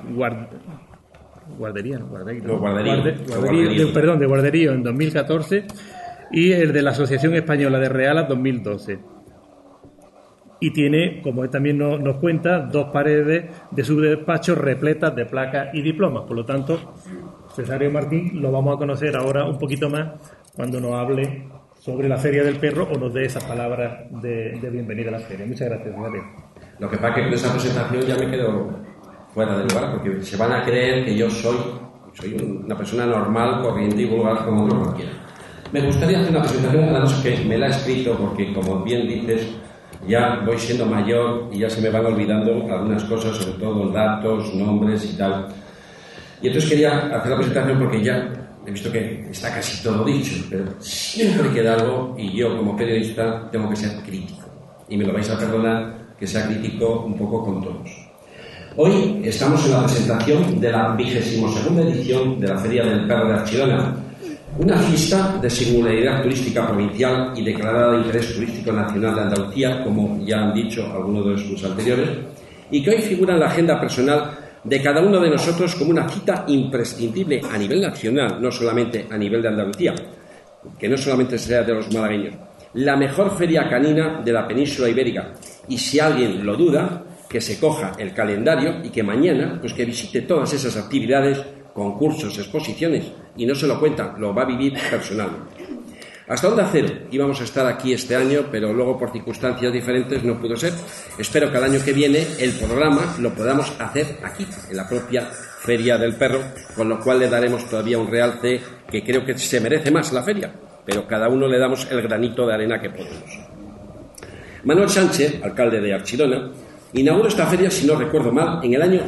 Guarderío en 2014 y el de la Asociación Española de Realas 2012. Y tiene, como él también nos cuenta, 2 paredes de su despacho repletas de placas y diplomas. Por lo tanto, Cesario Martín lo vamos a conocer ahora un poquito más cuando nos hable sobre la Feria del Perro o nos dé esas palabras de bienvenida a la feria. Muchas gracias, Cesario. Lo que pasa es que con esa presentación ya me quedo fuera de lugar, porque se van a creer que yo soy una persona normal, corriente y vulgar como otro cualquiera. Me gustaría hacer una presentación, además que me la he escrito porque, como bien dices, ya voy siendo mayor y ya se me van olvidando algunas cosas, sobre todo datos, nombres y tal. Y entonces quería hacer la presentación porque ya he visto que está casi todo dicho, pero siempre queda algo y yo como periodista tengo que ser crítico. Y me lo vais a perdonar que sea crítico un poco con todos. Hoy estamos en la presentación de la 22ª edición de la Feria del Perro de Archidona, una fiesta de singularidad turística provincial y declarada de interés turístico nacional de Andalucía, como ya han dicho algunos de sus anteriores, y que hoy figura en la agenda personal de cada uno de nosotros como una cita imprescindible a nivel nacional, no solamente a nivel de Andalucía, que no solamente sea de los malagueños. La mejor feria canina de la península ibérica. Y si alguien lo duda, que se coja el calendario y que mañana, pues que visite todas esas actividades, concursos, exposiciones, y no se lo cuentan, lo va a vivir personalmente. Hasta Onda Cero íbamos a estar aquí este año, pero luego por circunstancias diferentes no pudo ser. Espero que el año que viene el programa lo podamos hacer aquí, en la propia Feria del Perro, con lo cual le daremos todavía un realce que creo que se merece más la feria, pero cada uno le damos el granito de arena que podemos. Manuel Sánchez, alcalde de Archidona, inauguró esta feria, si no recuerdo mal, en el año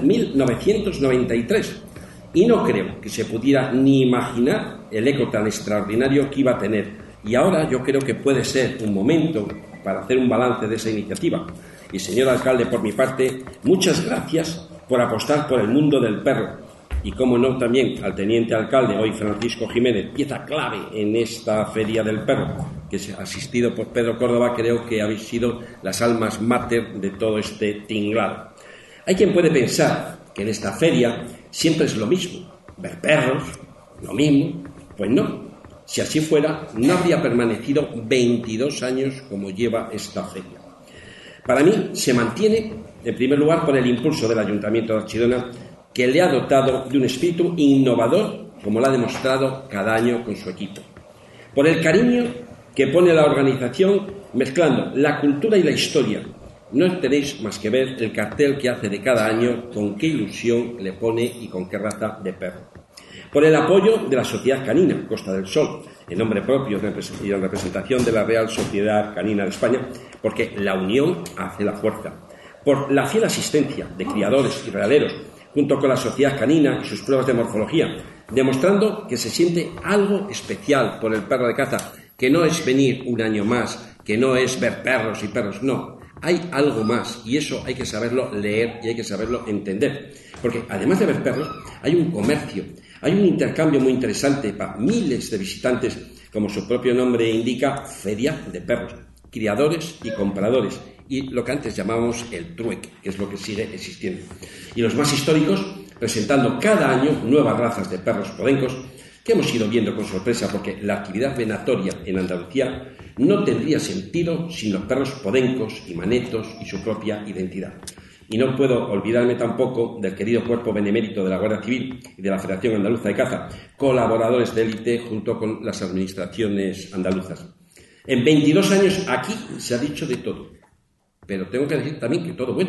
1993, y no creo que se pudiera ni imaginar el eco tan extraordinario que iba a tener. Y ahora yo creo que puede ser un momento para hacer un balance de esa iniciativa. Y señor alcalde, por mi parte, muchas gracias por apostar por el mundo del perro. Y cómo no, también al teniente alcalde, hoy Francisco Jiménez, pieza clave en esta Feria del Perro, que es asistido por Pedro Córdoba. Creo que habéis sido las almas mater de todo este tinglado. Hay quien puede pensar que en esta feria siempre es lo mismo, ver perros, lo mismo. Pues no. Si así fuera, no habría permanecido 22 años como lleva esta feria. Para mí se mantiene, en primer lugar, por el impulso del Ayuntamiento de Archidona, que le ha dotado de un espíritu innovador, como lo ha demostrado cada año con su equipo. Por el cariño que pone la organización mezclando la cultura y la historia. No tenéis más que ver el cartel que hace de cada año, con qué ilusión le pone y con qué raza de perro. Por el apoyo de la Sociedad Canina Costa del Sol, en nombre propio y en representación de la Real Sociedad Canina de España, porque la unión hace la fuerza. Por la fiel asistencia de criadores y realeros, junto con la Sociedad Canina y sus pruebas de morfología, demostrando que se siente algo especial por el perro de caza, que no es venir un año más, que no es ver perros y perros, no. Hay algo más, y eso hay que saberlo leer y hay que saberlo entender. Porque además de ver perros, hay un comercio, hay un intercambio muy interesante para miles de visitantes, como su propio nombre indica, feria de perros, criadores y compradores, y lo que antes llamábamos el trueque, que es lo que sigue existiendo. Y los más históricos, presentando cada año nuevas razas de perros podencos, que hemos ido viendo con sorpresa, porque la actividad venatoria en Andalucía no tendría sentido sin los perros podencos y manetos y su propia identidad. Y no puedo olvidarme tampoco del querido cuerpo benemérito de la Guardia Civil y de la Federación Andaluza de Caza, colaboradores de élite junto con las administraciones andaluzas. En 22 años aquí se ha dicho de todo, pero tengo que decir también que todo bueno.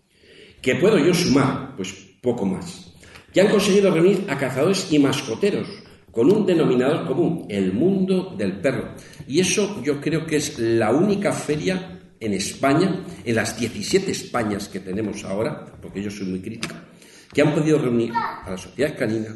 ¿Qué puedo yo sumar? Pues poco más. Que han conseguido reunir a cazadores y mascoteros con un denominador común, el mundo del perro. Y eso yo creo que es la única feria en España, en las 17 Españas que tenemos ahora, porque yo soy muy crítico, que han podido reunir a la sociedad canina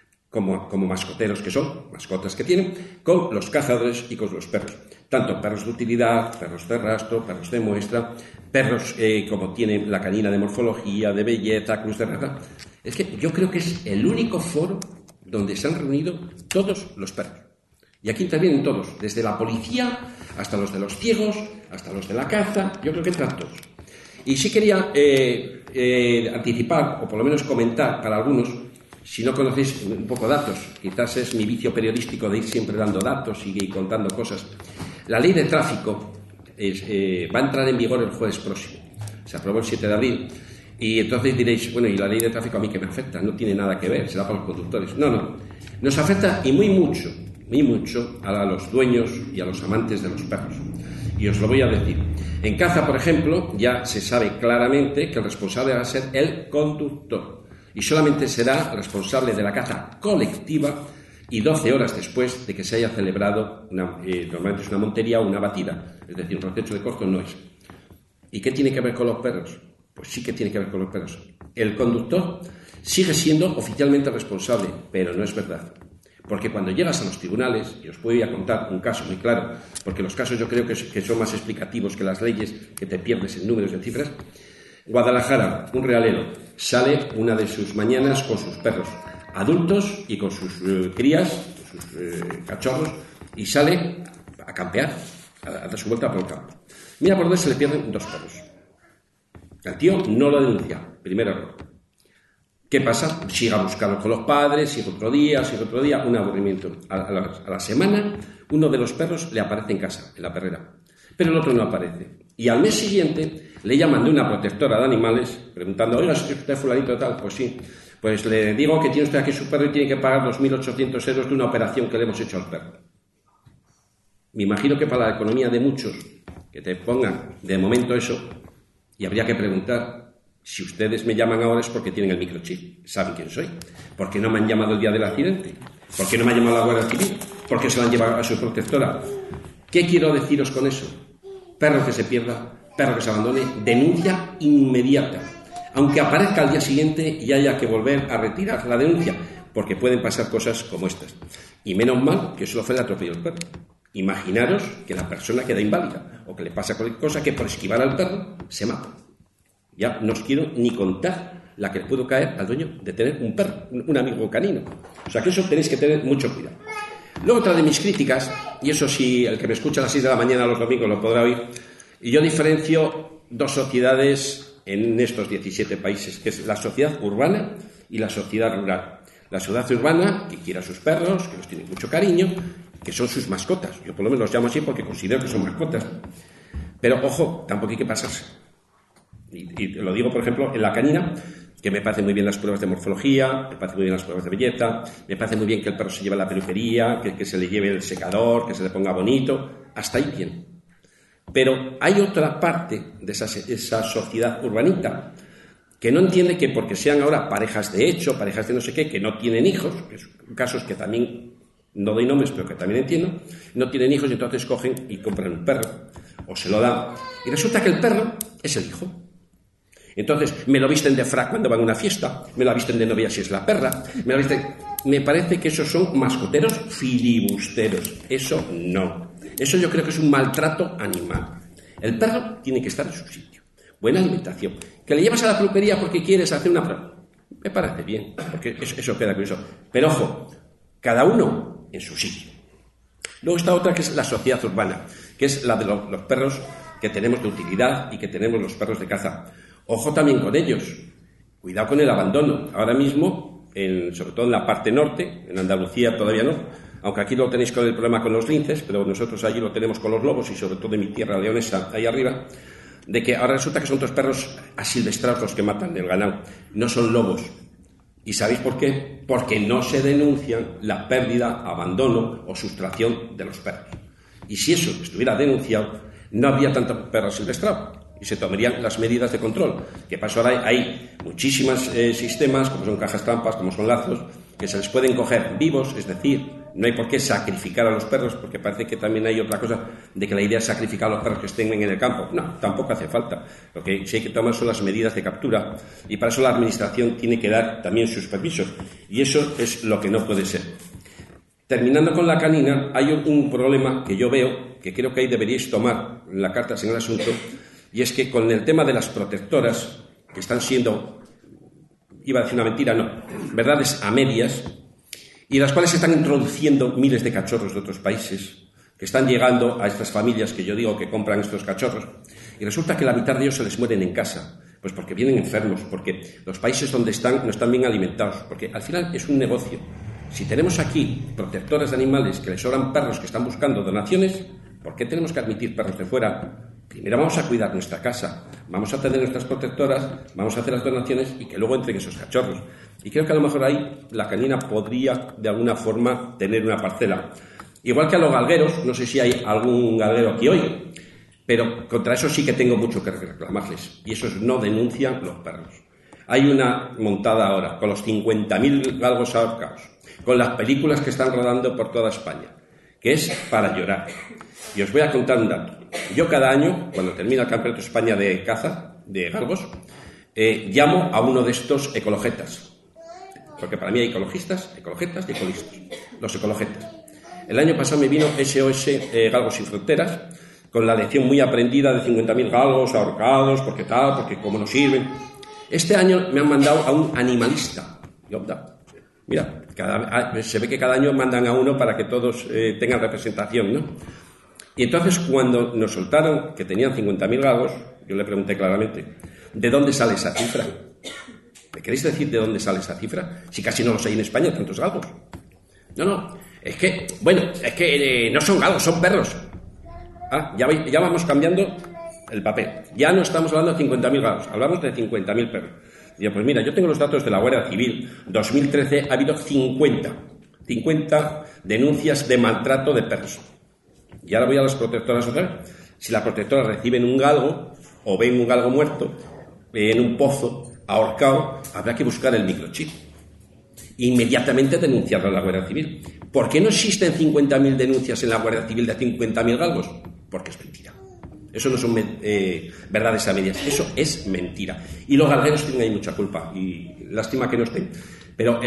como mascoteros que son, mascotas que tienen, con los cazadores y con los perros. Tanto perros de utilidad, perros de rastro, perros de muestra, perros como tienen la canina de morfología, de belleza, cruz de raza. Es que yo creo que es el único foro donde se han reunido todos los perros. Y aquí intervienen todos, desde la policía hasta los de los ciegos, hasta los de la caza, yo creo que entran todos. Y sí quería anticipar, o por lo menos comentar para algunos, si no conocéis un poco datos, quizás es mi vicio periodístico de ir siempre dando datos y contando cosas. La ley de tráfico va a entrar en vigor el jueves próximo. Se aprobó el 7 de abril. Y entonces diréis, bueno, ¿y la ley de tráfico a mí qué me afecta? No tiene nada que ver, será para los conductores. No. Nos afecta y muy mucho a los dueños y a los amantes de los perros. Y os lo voy a decir. En caza, por ejemplo, ya se sabe claramente que el responsable va a ser el conductor. Y solamente será responsable de la caza colectiva y 12 horas después de que se haya celebrado, normalmente es una montería o una batida. Es decir, un proceso de corto no es. ¿Y qué tiene que ver con los perros? Pues sí que tiene que ver con los perros. El conductor sigue siendo oficialmente responsable, pero no es verdad. Porque cuando llegas a los tribunales, y os voy a contar un caso muy claro, porque los casos yo creo que son más explicativos que las leyes, que te pierdes en números de cifras. Guadalajara, un realero, sale una de sus mañanas con sus perros adultos y con sus crías, con sus cachorros, y sale a campear, a dar su vuelta por el campo. Mira por dónde se le pierden 2 perros. El tío no lo denuncia, primer error. ¿Qué pasa? Sigue a buscarlo con los padres, sigue otro día, un aburrimiento. A la semana, uno de los perros le aparece en casa, en la perrera, pero el otro no aparece. Y al mes siguiente le llaman de una protectora de animales, preguntando, oiga, ¿es usted fulanito tal? Pues sí. Pues le digo que tiene usted aquí su perro y tiene que pagar 2.800 euros de una operación que le hemos hecho al perro. Me imagino que para la economía de muchos que te pongan de momento eso, y habría que preguntar, si ustedes me llaman ahora es porque tienen el microchip, saben quién soy. ¿Por qué no me han llamado el día del accidente? ¿Por qué no me ha llamado la Guardia Civil? ¿Por qué se lo han llevado a su protectora? ¿Qué quiero deciros con eso? Perro que se pierda, perro que se abandone, denuncia inmediata. Aunque aparezca al día siguiente y haya que volver a retirar la denuncia, porque pueden pasar cosas como estas. Y menos mal que solo fue el atropello del perro. Imaginaros que la persona queda inválida o que le pasa cualquier cosa que por esquivar al perro se mata. Ya no os quiero ni contar la que le pudo caer al dueño de tener un perro, un amigo canino. O sea que eso tenéis que tener mucho cuidado. Luego otra de mis críticas, y eso sí, el que me escucha a las 6 de la mañana los domingos lo podrá oír, y yo diferencio dos sociedades en estos 17 países, que es la sociedad urbana y la sociedad rural. La sociedad urbana, que quiere a sus perros, que los tiene mucho cariño, que son sus mascotas. Yo por lo menos los llamo así porque considero que son mascotas. Pero, ojo, tampoco hay que pasarse. Y lo digo, por ejemplo, en la canina, que me parecen muy bien las pruebas de morfología, me parecen muy bien las pruebas de belleza, me parece muy bien que el perro se lleve a la peluquería, que se le lleve el secador, que se le ponga bonito, hasta ahí bien. Pero hay otra parte de esa sociedad urbanita que no entiende que porque sean ahora parejas de hecho, parejas de no sé qué, que no tienen hijos, que son casos que también, no doy nombres, pero que también entiendo, no tienen hijos y entonces cogen y compran un perro, o se lo dan, y resulta que el perro es el hijo. Entonces, me lo visten de frac cuando van a una fiesta, me lo visten de novia si es la perra, me lo visten... Me parece que esos son mascoteros filibusteros. Eso no. Eso yo creo que es un maltrato animal. El perro tiene que estar en su sitio. Buena alimentación. Que le llevas a la peluquería porque quieres hacer una prueba. Me parece bien, porque eso queda con eso. Pero ojo, cada uno en su sitio. Luego está otra que es la sociedad urbana, que es la de los perros que tenemos de utilidad y que tenemos los perros de caza. Ojo también con ellos. Cuidado con el abandono. Ahora mismo, sobre todo en la parte norte, en Andalucía todavía no, aunque aquí lo tenéis con el problema con los linces, pero nosotros allí lo tenemos con los lobos y sobre todo en mi tierra leonesa, ahí arriba, de que ahora resulta que son otros perros asilvestrados los que matan el ganado. No son lobos. ¿Y sabéis por qué? Porque no se denuncian la pérdida, abandono o sustracción de los perros. Y si eso estuviera denunciado, no habría tanto perro silvestrado y se tomarían las medidas de control. Que pasó ahora hay muchísimos sistemas, como son cajas trampas, como son lazos, que se les pueden coger vivos, es decir, no hay por qué sacrificar a los perros, porque parece que también hay otra cosa de que la idea es sacrificar a los perros que estén en el campo. No, tampoco hace falta. Lo que sí hay que tomar son las medidas de captura y para eso la administración tiene que dar también sus permisos y eso es lo que no puede ser. Terminando con la canina, hay un problema que yo veo, que creo que ahí deberíais tomar la carta en el asunto, y es que con el tema de las protectoras, que están siendo, iba a decir una mentira, no, verdades a medias, y las cuales se están introduciendo miles de cachorros de otros países, que están llegando a estas familias que yo digo que compran estos cachorros, y resulta que la mitad de ellos se les mueren en casa, pues porque vienen enfermos, porque los países donde están no están bien alimentados, porque al final es un negocio. Si tenemos aquí protectoras de animales que les sobran perros que están buscando donaciones, ¿por qué tenemos que admitir perros de fuera? Primero vamos a cuidar nuestra casa, vamos a tener nuestras protectoras, vamos a hacer las donaciones y que luego entren esos cachorros. Y creo que a lo mejor ahí la canina podría de alguna forma tener una parcela. Igual que a los galgueros, no sé si hay algún galguero aquí hoy, pero contra eso sí que tengo mucho que reclamarles. Y esos no denuncian los perros. Hay una montada ahora con los 50.000 galgos ahorcados, con las películas que están rodando por toda España, que es para llorar. Y os voy a contar un dato. Yo cada año, cuando termina el Campeonato de España de caza, de galgos, llamo a uno de estos ecologetas. Porque para mí hay ecologistas y ecologistas. Los ecologetas. El año pasado me vino SOS Galgos Sin Fronteras, con la lección muy aprendida de 50.000 galgos ahorcados, porque tal, porque cómo nos sirven. Este año me han mandado a un animalista. Y onda, mira, se ve que cada año mandan a uno para que todos tengan representación, ¿no? Y entonces cuando nos soltaron que tenían 50.000 galgos, yo le pregunté claramente, ¿de dónde sale esa cifra? ¿Me queréis decir de dónde sale esa cifra? Si casi no los hay en España, tantos galgos. No, es que no son galgos, son perros. Ya vamos cambiando el papel. Ya no estamos hablando de 50.000 galgos, hablamos de 50.000 perros. Digo, pues mira, yo tengo los datos de la Guardia Civil. 2013 ha habido 50 denuncias de maltrato de perros. Y ahora voy a las protectoras otra vez. Si las protectoras reciben un galgo o ven un galgo muerto en un pozo, ahorcado, habrá que buscar el microchip. Inmediatamente denunciarlo a la Guardia Civil. ¿Por qué no existen 50.000 denuncias en la Guardia Civil de 50.000 galgos? Porque es mentira. Eso no son verdades a medias, eso es mentira. Y los galgueros tienen ahí mucha culpa, y lástima que no estén. Pero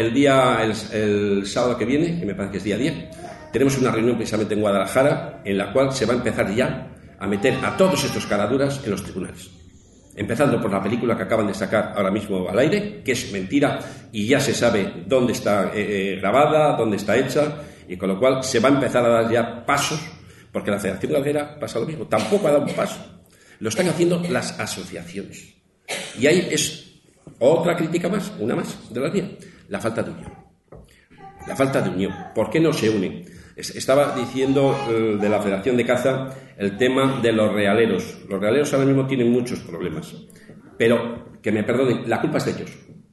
el sábado que viene, que me parece que es día 10, tenemos una reunión precisamente en Guadalajara, en la cual se va a empezar ya a meter a todos estos caraduras en los tribunales. Empezando por la película que acaban de sacar ahora mismo al aire, que es mentira, y ya se sabe dónde está grabada, dónde está hecha, y con lo cual se va a empezar a dar ya pasos, porque la Federación Galguera pasa lo mismo, tampoco ha dado un paso. Lo están haciendo las asociaciones. Y ahí es otra crítica más, una más de las mías, la falta de unión. La falta de unión. ¿Por qué no se unen? Estaba diciendo de la Federación de Caza el tema de los realeros. Los realeros ahora mismo tienen muchos problemas. Pero, que me perdonen, la culpa es de ellos.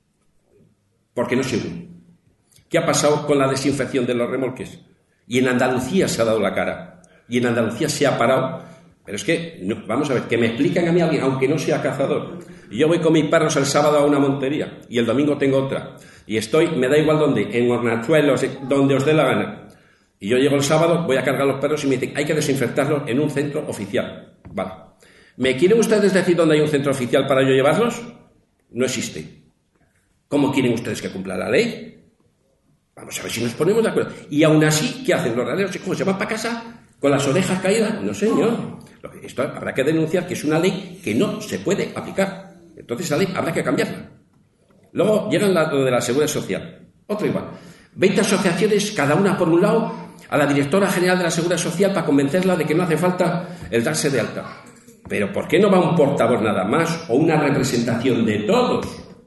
Porque no se unen. ¿Qué ha pasado con la desinfección de los remolques? Y en Andalucía se ha dado la cara. Y en Andalucía se ha parado. Pero es que, no, vamos a ver, que me explican a mí alguien, aunque no sea cazador. Yo voy con mis perros el sábado a una montería y el domingo tengo otra. Y me da igual dónde, en Hornachuelos, donde os dé la gana. Y yo llego el sábado, voy a cargar los perros y me dicen, hay que desinfectarlos en un centro oficial. Vale. ¿Me quieren ustedes decir dónde hay un centro oficial para yo llevarlos? No existe. ¿Cómo quieren ustedes que cumpla la ley? Vamos a ver si nos ponemos de acuerdo. Y aún así, ¿qué hacen los realeros? ¿Cómo se van para casa con las orejas caídas? No, señor. Esto habrá que denunciar que es una ley que no se puede aplicar. Entonces esa ley habrá que cambiarla. Luego llegan lo de la Seguridad Social. Otro igual. 20 asociaciones, cada una por un lado, a la directora general de la Seguridad Social para convencerla de que no hace falta el darse de alta. Pero ¿por qué no va un portavoz nada más o una representación de todos?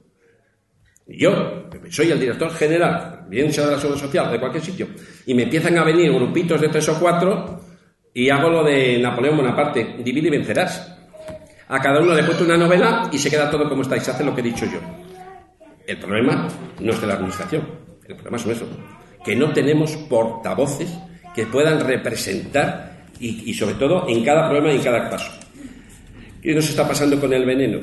Yo soy el director general, bien sea de la Seguridad Social, de cualquier sitio, y me empiezan a venir grupitos de 3 o 4 y hago lo de Napoleón Bonaparte, divide y vencerás. A cada uno le cuento una novela y se queda todo como está y se hace lo que he dicho yo. El problema no es de la administración, el problema es eso, que no tenemos portavoces que puedan representar y sobre todo en cada problema y en cada caso. ¿Qué nos está pasando con el veneno?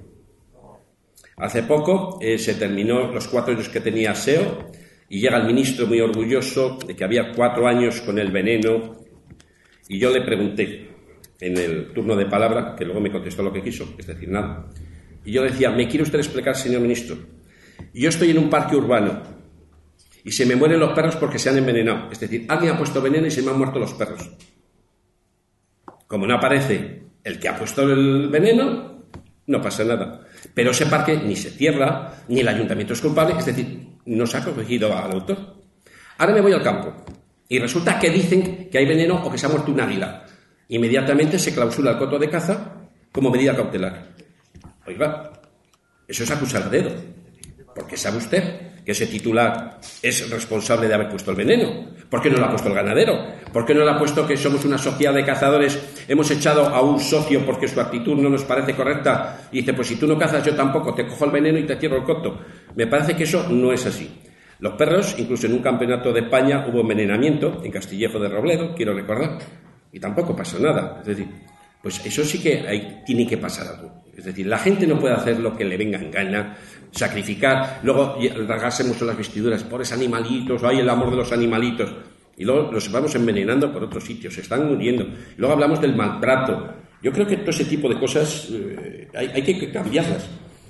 Hace poco se terminó los 4 años que tenía SEO y llega el ministro muy orgulloso de que había 4 años con el veneno y yo le pregunté en el turno de palabra, que luego me contestó lo que quiso, es decir, nada. Y yo decía, ¿me quiere usted explicar, señor ministro? Yo estoy en un parque urbano y se me mueren los perros porque se han envenenado. Es decir, alguien ha puesto veneno y se me han muerto los perros. Como no aparece el que ha puesto el veneno, no pasa nada. Pero ese parque ni se cierra, ni el ayuntamiento es culpable, es decir, no se ha corregido al autor. Ahora me voy al campo y resulta que dicen que hay veneno o que se ha muerto un águila. Inmediatamente se clausura el coto de caza como medida cautelar. Oiga, eso es acusar a dedo, porque sabe usted que ese titular es responsable de haber puesto el veneno. ¿Por qué no lo ha puesto el ganadero? ¿Por qué no lo ha puesto que somos una sociedad de cazadores? Hemos echado a un socio porque su actitud no nos parece correcta y dice, pues si tú no cazas yo tampoco, te cojo el veneno y te cierro el coto. Me parece que eso no es así. Los perros, incluso en un campeonato de España hubo envenenamiento en Castillejo de Robledo, quiero recordar, y tampoco pasó nada. Es decir, pues eso sí que tiene que pasar algo. Es decir, la gente no puede hacer lo que le venga en gana, sacrificar, luego rasgarse mucho las vestiduras, pobres animalitos, ay, el amor de los animalitos, y luego los vamos envenenando por otros sitios, se están muriendo. Luego hablamos del maltrato. Yo creo que todo ese tipo de cosas hay que cambiarlas.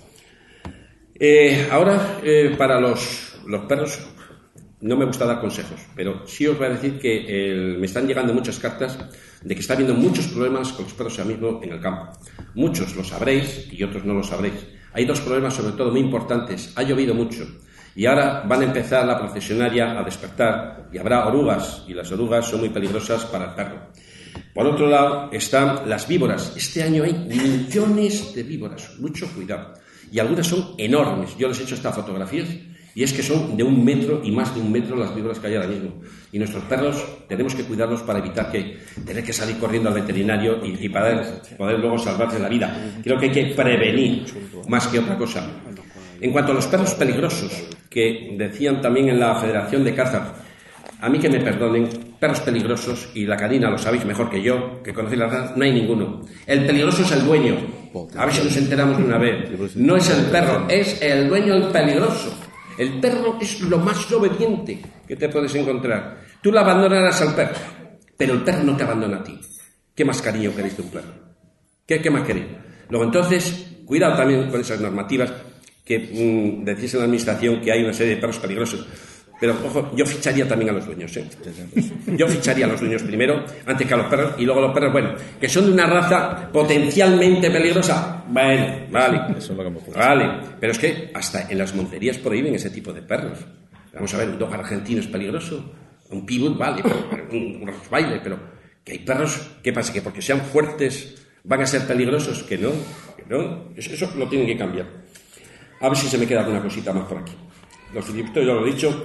Ahora, para los perros, no me gusta dar consejos, pero sí os voy a decir que me están llegando muchas cartas de que está habiendo muchos problemas con los perros ahora mismo en el campo. Muchos lo sabréis y otros no lo sabréis. Hay 2 problemas sobre todo muy importantes. Ha llovido mucho y ahora van a empezar la procesionaria a despertar y habrá orugas y las orugas son muy peligrosas para el perro. Por otro lado están las víboras. Este año hay millones de víboras, mucho cuidado. Y algunas son enormes. Yo les he hecho estas fotografías Y es que son de 1 metro y más de 1 metro las víboras que hay ahora mismo. Y nuestros perros tenemos que cuidarlos para evitar tener que salir corriendo al veterinario y poder luego salvarse la vida. Creo que hay que prevenir más que otra cosa. En cuanto a los perros peligrosos, que decían también en la Federación de Caza, a mí que me perdonen, perros peligrosos, y la canina lo sabéis mejor que yo, que conocéis la raza, no hay ninguno. El peligroso es el dueño. A ver si nos enteramos de una vez. No es el perro, es el dueño el peligroso. El perro es lo más obediente que te puedes encontrar. Tú le abandonarás al perro, pero el perro no te abandona a ti. ¿Qué más cariño queréis de un perro? ¿Qué más queréis? Luego, entonces, cuidado también con esas normativas que decís en la administración que hay una serie de perros peligrosos. Pero, ojo, yo ficharía también a los dueños, ¿eh? Yo ficharía a los dueños primero, antes que a los perros, y luego los perros, bueno, que son de una raza potencialmente peligrosa. Bueno, vale. Vale. Pero es que hasta en las monterías prohíben ese tipo de perros. Vamos a ver, un dog argentino es peligroso, un pitbull, vale, un rottweiler, pero que hay perros, ¿qué pasa? ¿Que porque sean fuertes van a ser peligrosos? Que no. Eso lo tienen que cambiar. A ver si se me queda alguna cosita más por aquí. Los filipitos, ya lo he dicho.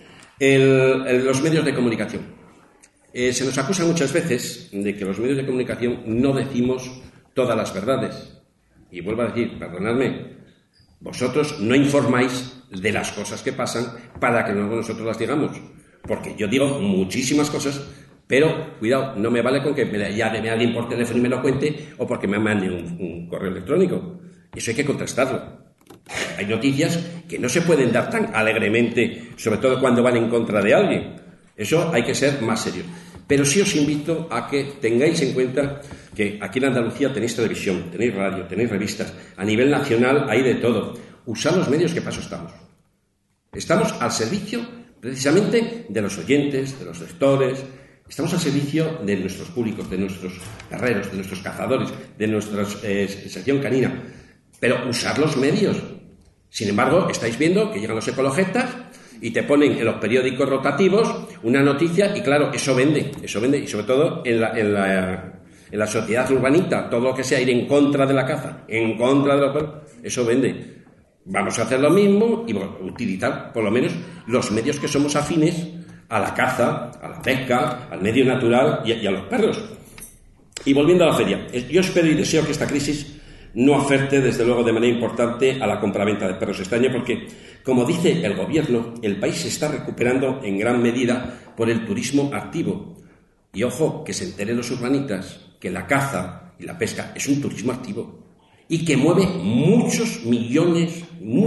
Los medios de comunicación. Se nos acusa muchas veces de que los medios de comunicación no decimos todas las verdades. Y vuelvo a decir, perdonadme, vosotros no informáis de las cosas que pasan para que luego nosotros las digamos. Porque yo digo muchísimas cosas, pero cuidado, no me vale con que me llame alguien por teléfono y me lo cuente o porque me mande un correo electrónico. Eso hay que contrastarlo. Hay noticias que no se pueden dar tan alegremente, sobre todo cuando van en contra de alguien. Eso hay que ser más serio. Pero sí os invito a que tengáis en cuenta que aquí en Andalucía tenéis televisión, tenéis radio, tenéis revistas. A nivel nacional hay de todo. Usad los medios que paso estamos. Estamos al servicio precisamente de los oyentes, de los lectores. Estamos al servicio de nuestros públicos, de nuestros perreros, de nuestros cazadores, de nuestra sección canina. Pero usar los medios. Sin embargo, estáis viendo que llegan los ecologistas y te ponen en los periódicos rotativos una noticia y claro, eso vende y sobre todo en la sociedad urbanita, todo lo que sea ir en contra de la caza, en contra de los perros, eso vende. Vamos a hacer lo mismo y utilizar por lo menos los medios que somos afines a la caza, a la pesca, al medio natural y a los perros. Y volviendo a la feria, yo espero y deseo que esta crisis no afecte, desde luego, de manera importante a la compraventa de perros este año, porque, como dice el gobierno, el país se está recuperando en gran medida por el turismo activo. Y ojo, que se enteren los urbanitas que la caza y la pesca es un turismo activo y que mueve muchos millones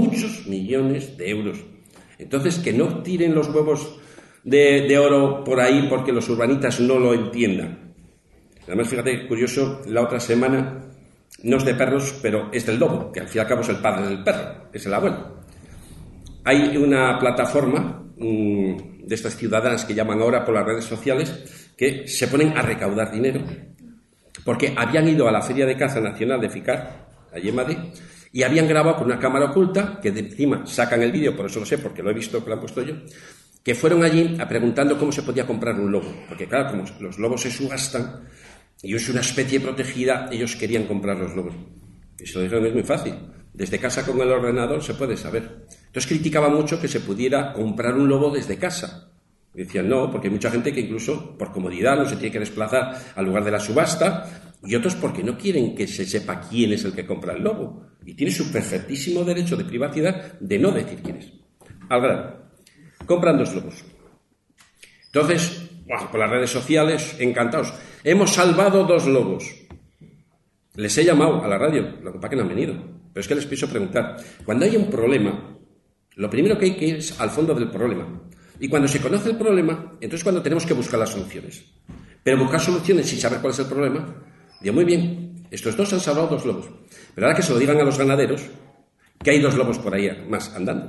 de euros. Entonces, que no tiren los huevos de oro por ahí porque los urbanitas no lo entiendan. Además, fíjate, curioso, la otra semana no es de perros, pero es del lobo, que al fin y al cabo es el padre del perro, es el abuelo. Hay una plataforma de estas ciudadanas que llaman ahora por las redes sociales que se ponen a recaudar dinero porque habían ido a la Feria de Caza Nacional de Ficar, allí en Madrid, y habían grabado con una cámara oculta, que de encima sacan el vídeo, por eso lo sé, porque lo he visto que lo han puesto yo, que fueron allí preguntando cómo se podía comprar un lobo, porque claro, como los lobos se subastan, y es una especie protegida, ellos querían comprar los lobos. Y se lo dijeron, es muy fácil. Desde casa con el ordenador se puede saber. Entonces criticaba mucho que se pudiera comprar un lobo desde casa. Y decían, no, porque hay mucha gente que incluso por comodidad no se tiene que desplazar al lugar de la subasta, y otros porque no quieren que se sepa quién es el que compra el lobo. Y tiene su perfectísimo derecho de privacidad de no decir quién es. Al grano. Compran 2 lobos. Entonces, por las redes sociales, encantados. Hemos salvado 2 lobos. Les he llamado a la radio, lo que pasa que no han venido. Pero es que les pienso preguntar. Cuando hay un problema, lo primero que hay que ir es al fondo del problema. Y cuando se conoce el problema, entonces cuando tenemos que buscar las soluciones. Pero buscar soluciones sin saber cuál es el problema, digo, muy bien, estos 2 han salvado 2 lobos. Pero ahora que se lo digan a los ganaderos, que hay 2 lobos por ahí más andando.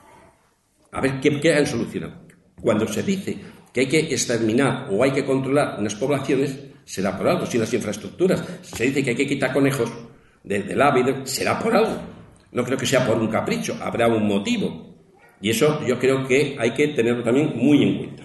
A ver, ¿qué han solucionado? Cuando se dice que hay que exterminar o hay que controlar unas poblaciones, será por algo, sin las infraestructuras. Se dice que hay que quitar conejos del hábitat, será por algo. No creo que sea por un capricho, habrá un motivo. Y eso yo creo que hay que tenerlo también muy en cuenta.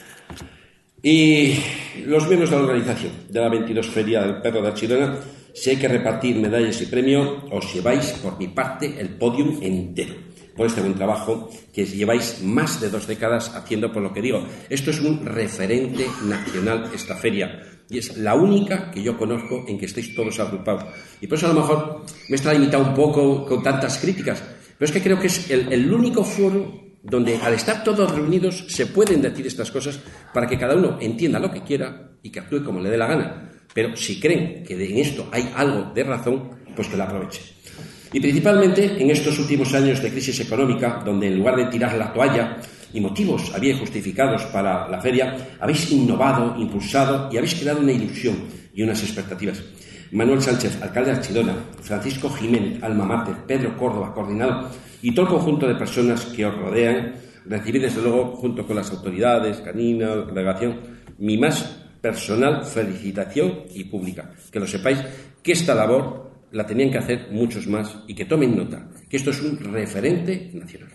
Y los miembros de la organización de la 22 Feria del Perro de Archidona, si hay que repartir medallas y premios, os lleváis por mi parte el podium entero. por este buen trabajo que lleváis más de 2 décadas haciendo, por lo que digo. Esto es un referente nacional, esta feria, y es la única que yo conozco en que estéis todos agrupados. Y por eso a lo mejor me está limitado un poco con tantas críticas, pero es que creo que es el único foro donde al estar todos reunidos se pueden decir estas cosas para que cada uno entienda lo que quiera y que actúe como le dé la gana. Pero si creen que en esto hay algo de razón, pues que la aprovechen. Y principalmente en estos últimos años de crisis económica, donde en lugar de tirar la toalla y motivos habíais justificados para la feria, habéis innovado, impulsado y habéis creado una ilusión y unas expectativas. Manuel Sánchez, alcalde de Archidona, Francisco Jiménez, alma mater, Pedro Córdoba, coordinador, y todo el conjunto de personas que os rodean, recibid desde luego, junto con las autoridades, Canina, la delegación, mi más personal felicitación y pública. Que lo sepáis, que esta labor la tenían que hacer muchos más y que tomen nota, que esto es un referente nacional.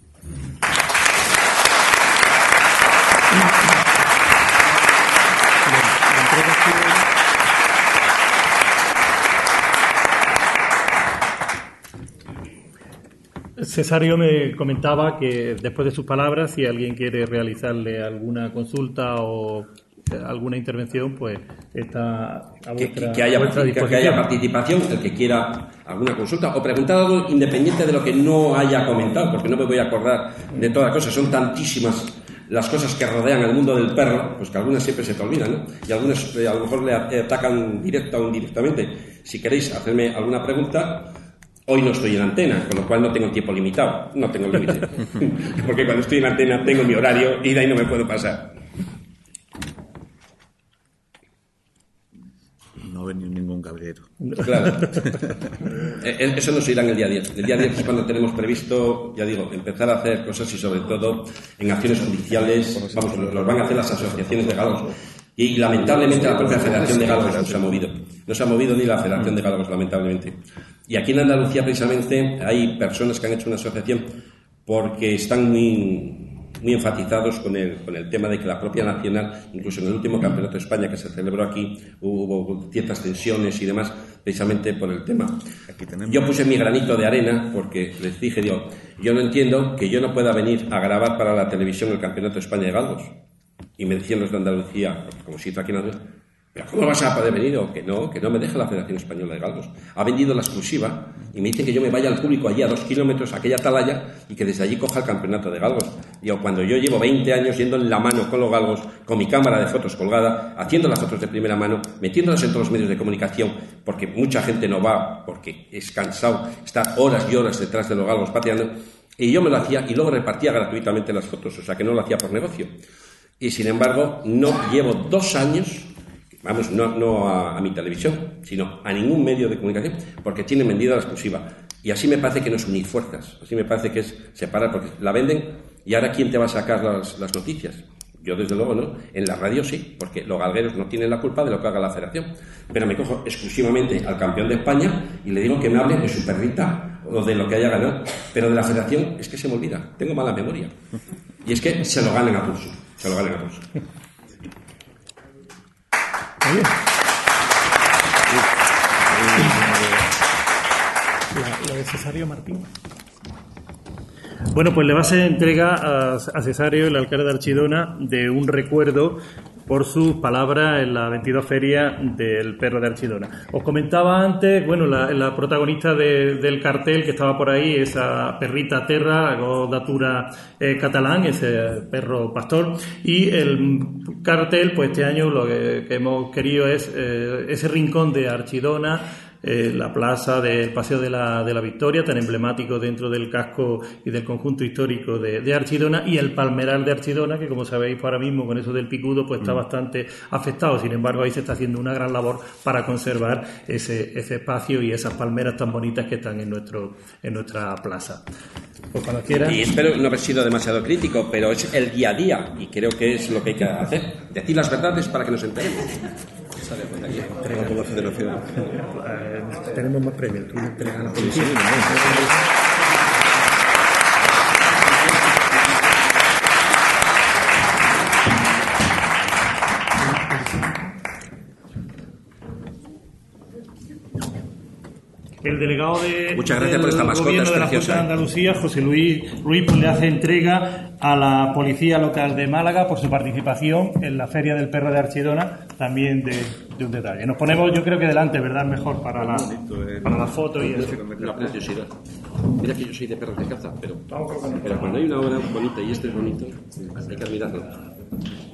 Cesario me comentaba que después de sus palabras, si alguien quiere realizarle alguna consulta o alguna intervención, pues está a vuestra, que haya disposición. participación, el que quiera alguna consulta o preguntar algo independiente de lo que no haya comentado, porque no me voy a acordar de todas las cosas, son tantísimas las cosas que rodean al mundo del perro, pues que algunas siempre se te olvidan, ¿no? Y algunas a lo mejor le atacan directa o indirectamente. Si queréis hacerme alguna pregunta, hoy no estoy en antena, con lo cual no tengo tiempo limitado, no tengo límite, porque cuando estoy en antena tengo mi horario y de ahí no me puedo pasar. No ha venido ningún cabrero. Claro. Eso nos irá en el día 10. El día 10 es cuando tenemos previsto, ya digo, empezar a hacer cosas y sobre todo en acciones judiciales, vamos, los van a hacer las asociaciones de galgos. Y lamentablemente la propia Federación de Galgos no se ha movido. No se ha movido ni la Federación de Galgos, lamentablemente. Y aquí en Andalucía precisamente hay personas que han hecho una asociación porque están muy enfatizados con el tema de que la propia nacional, incluso en el último campeonato de España que se celebró aquí, hubo ciertas tensiones y demás, precisamente por el tema. Yo puse mi granito de arena porque les dije, yo no entiendo que yo no pueda venir a grabar para la televisión el campeonato de España de galgos. Y me decían los de Andalucía, como si aquí en Andalucía, ¿pero cómo vas a poder venir? O que no me deja la Federación Española de Galgos. Ha vendido la exclusiva y me dicen que yo me vaya al público allí a 2 kilómetros, a aquella atalaya, y que desde allí coja el campeonato de galgos. Digo, cuando yo llevo 20 años yendo en la mano con los galgos, con mi cámara de fotos colgada, haciendo las fotos de primera mano, metiéndolas en todos los medios de comunicación, porque mucha gente no va, porque es cansado estar horas y horas detrás de los galgos pateando, y yo me lo hacía y luego repartía gratuitamente las fotos, o sea que no lo hacía por negocio. Y sin embargo, no llevo 2 años, vamos, no a mi televisión, sino a ningún medio de comunicación, porque tienen vendida la exclusiva. Y así me parece que no es unir fuerzas, así me parece que es separar, porque la venden y ahora ¿quién te va a sacar las noticias? Yo desde luego no, en la radio sí, porque los galgueros no tienen la culpa de lo que haga la Federación. Pero me cojo exclusivamente al campeón de España y le digo que me hable de su perrita o de lo que haya ganado. Pero de la Federación es que se me olvida, tengo mala memoria. Y es que se lo ganan a pulso. Se lo ganan a pulso. La de Cesario Martín. Bueno, pues le va a hacer entrega a Cesario, el alcalde de Archidona, de un recuerdo por sus palabras en la 22 Feria del Perro de Archidona. Os comentaba antes, bueno, la protagonista del cartel que estaba por ahí, esa perrita Terra, datura catalán, ese perro pastor, y el cartel, pues este año lo que hemos querido es ese rincón de Archidona, la plaza del Paseo de la Victoria, tan emblemático dentro del casco y del conjunto histórico de Archidona, y el palmeral de Archidona, que como sabéis ahora mismo con eso del picudo pues está bastante afectado. Sin embargo, ahí se está haciendo una gran labor para conservar ese espacio y esas palmeras tan bonitas que están en nuestra plaza. Pues cuando quieras. Y espero no haber sido demasiado crítico, pero es el día a día y creo que es lo que hay que hacer, decir las verdades para que nos enteremos. Entrega por la Federación. Tenemos más premios. Tú entregas a la policía. El delegado de, Muchas gracias por esta mascota, Gobierno es de la Junta preciosa. de Andalucía, José Luis Ruiz, pues le hace entrega a la Policía Local de Málaga por su participación en la Feria del Perro de Archidona, también de un detalle. Nos ponemos, yo creo que delante, ¿verdad? Mejor para la foto y eso. La preciosidad. Mira que yo soy de perros de caza, pero cuando hay una obra bonita y este es bonito, hay que admirarlo.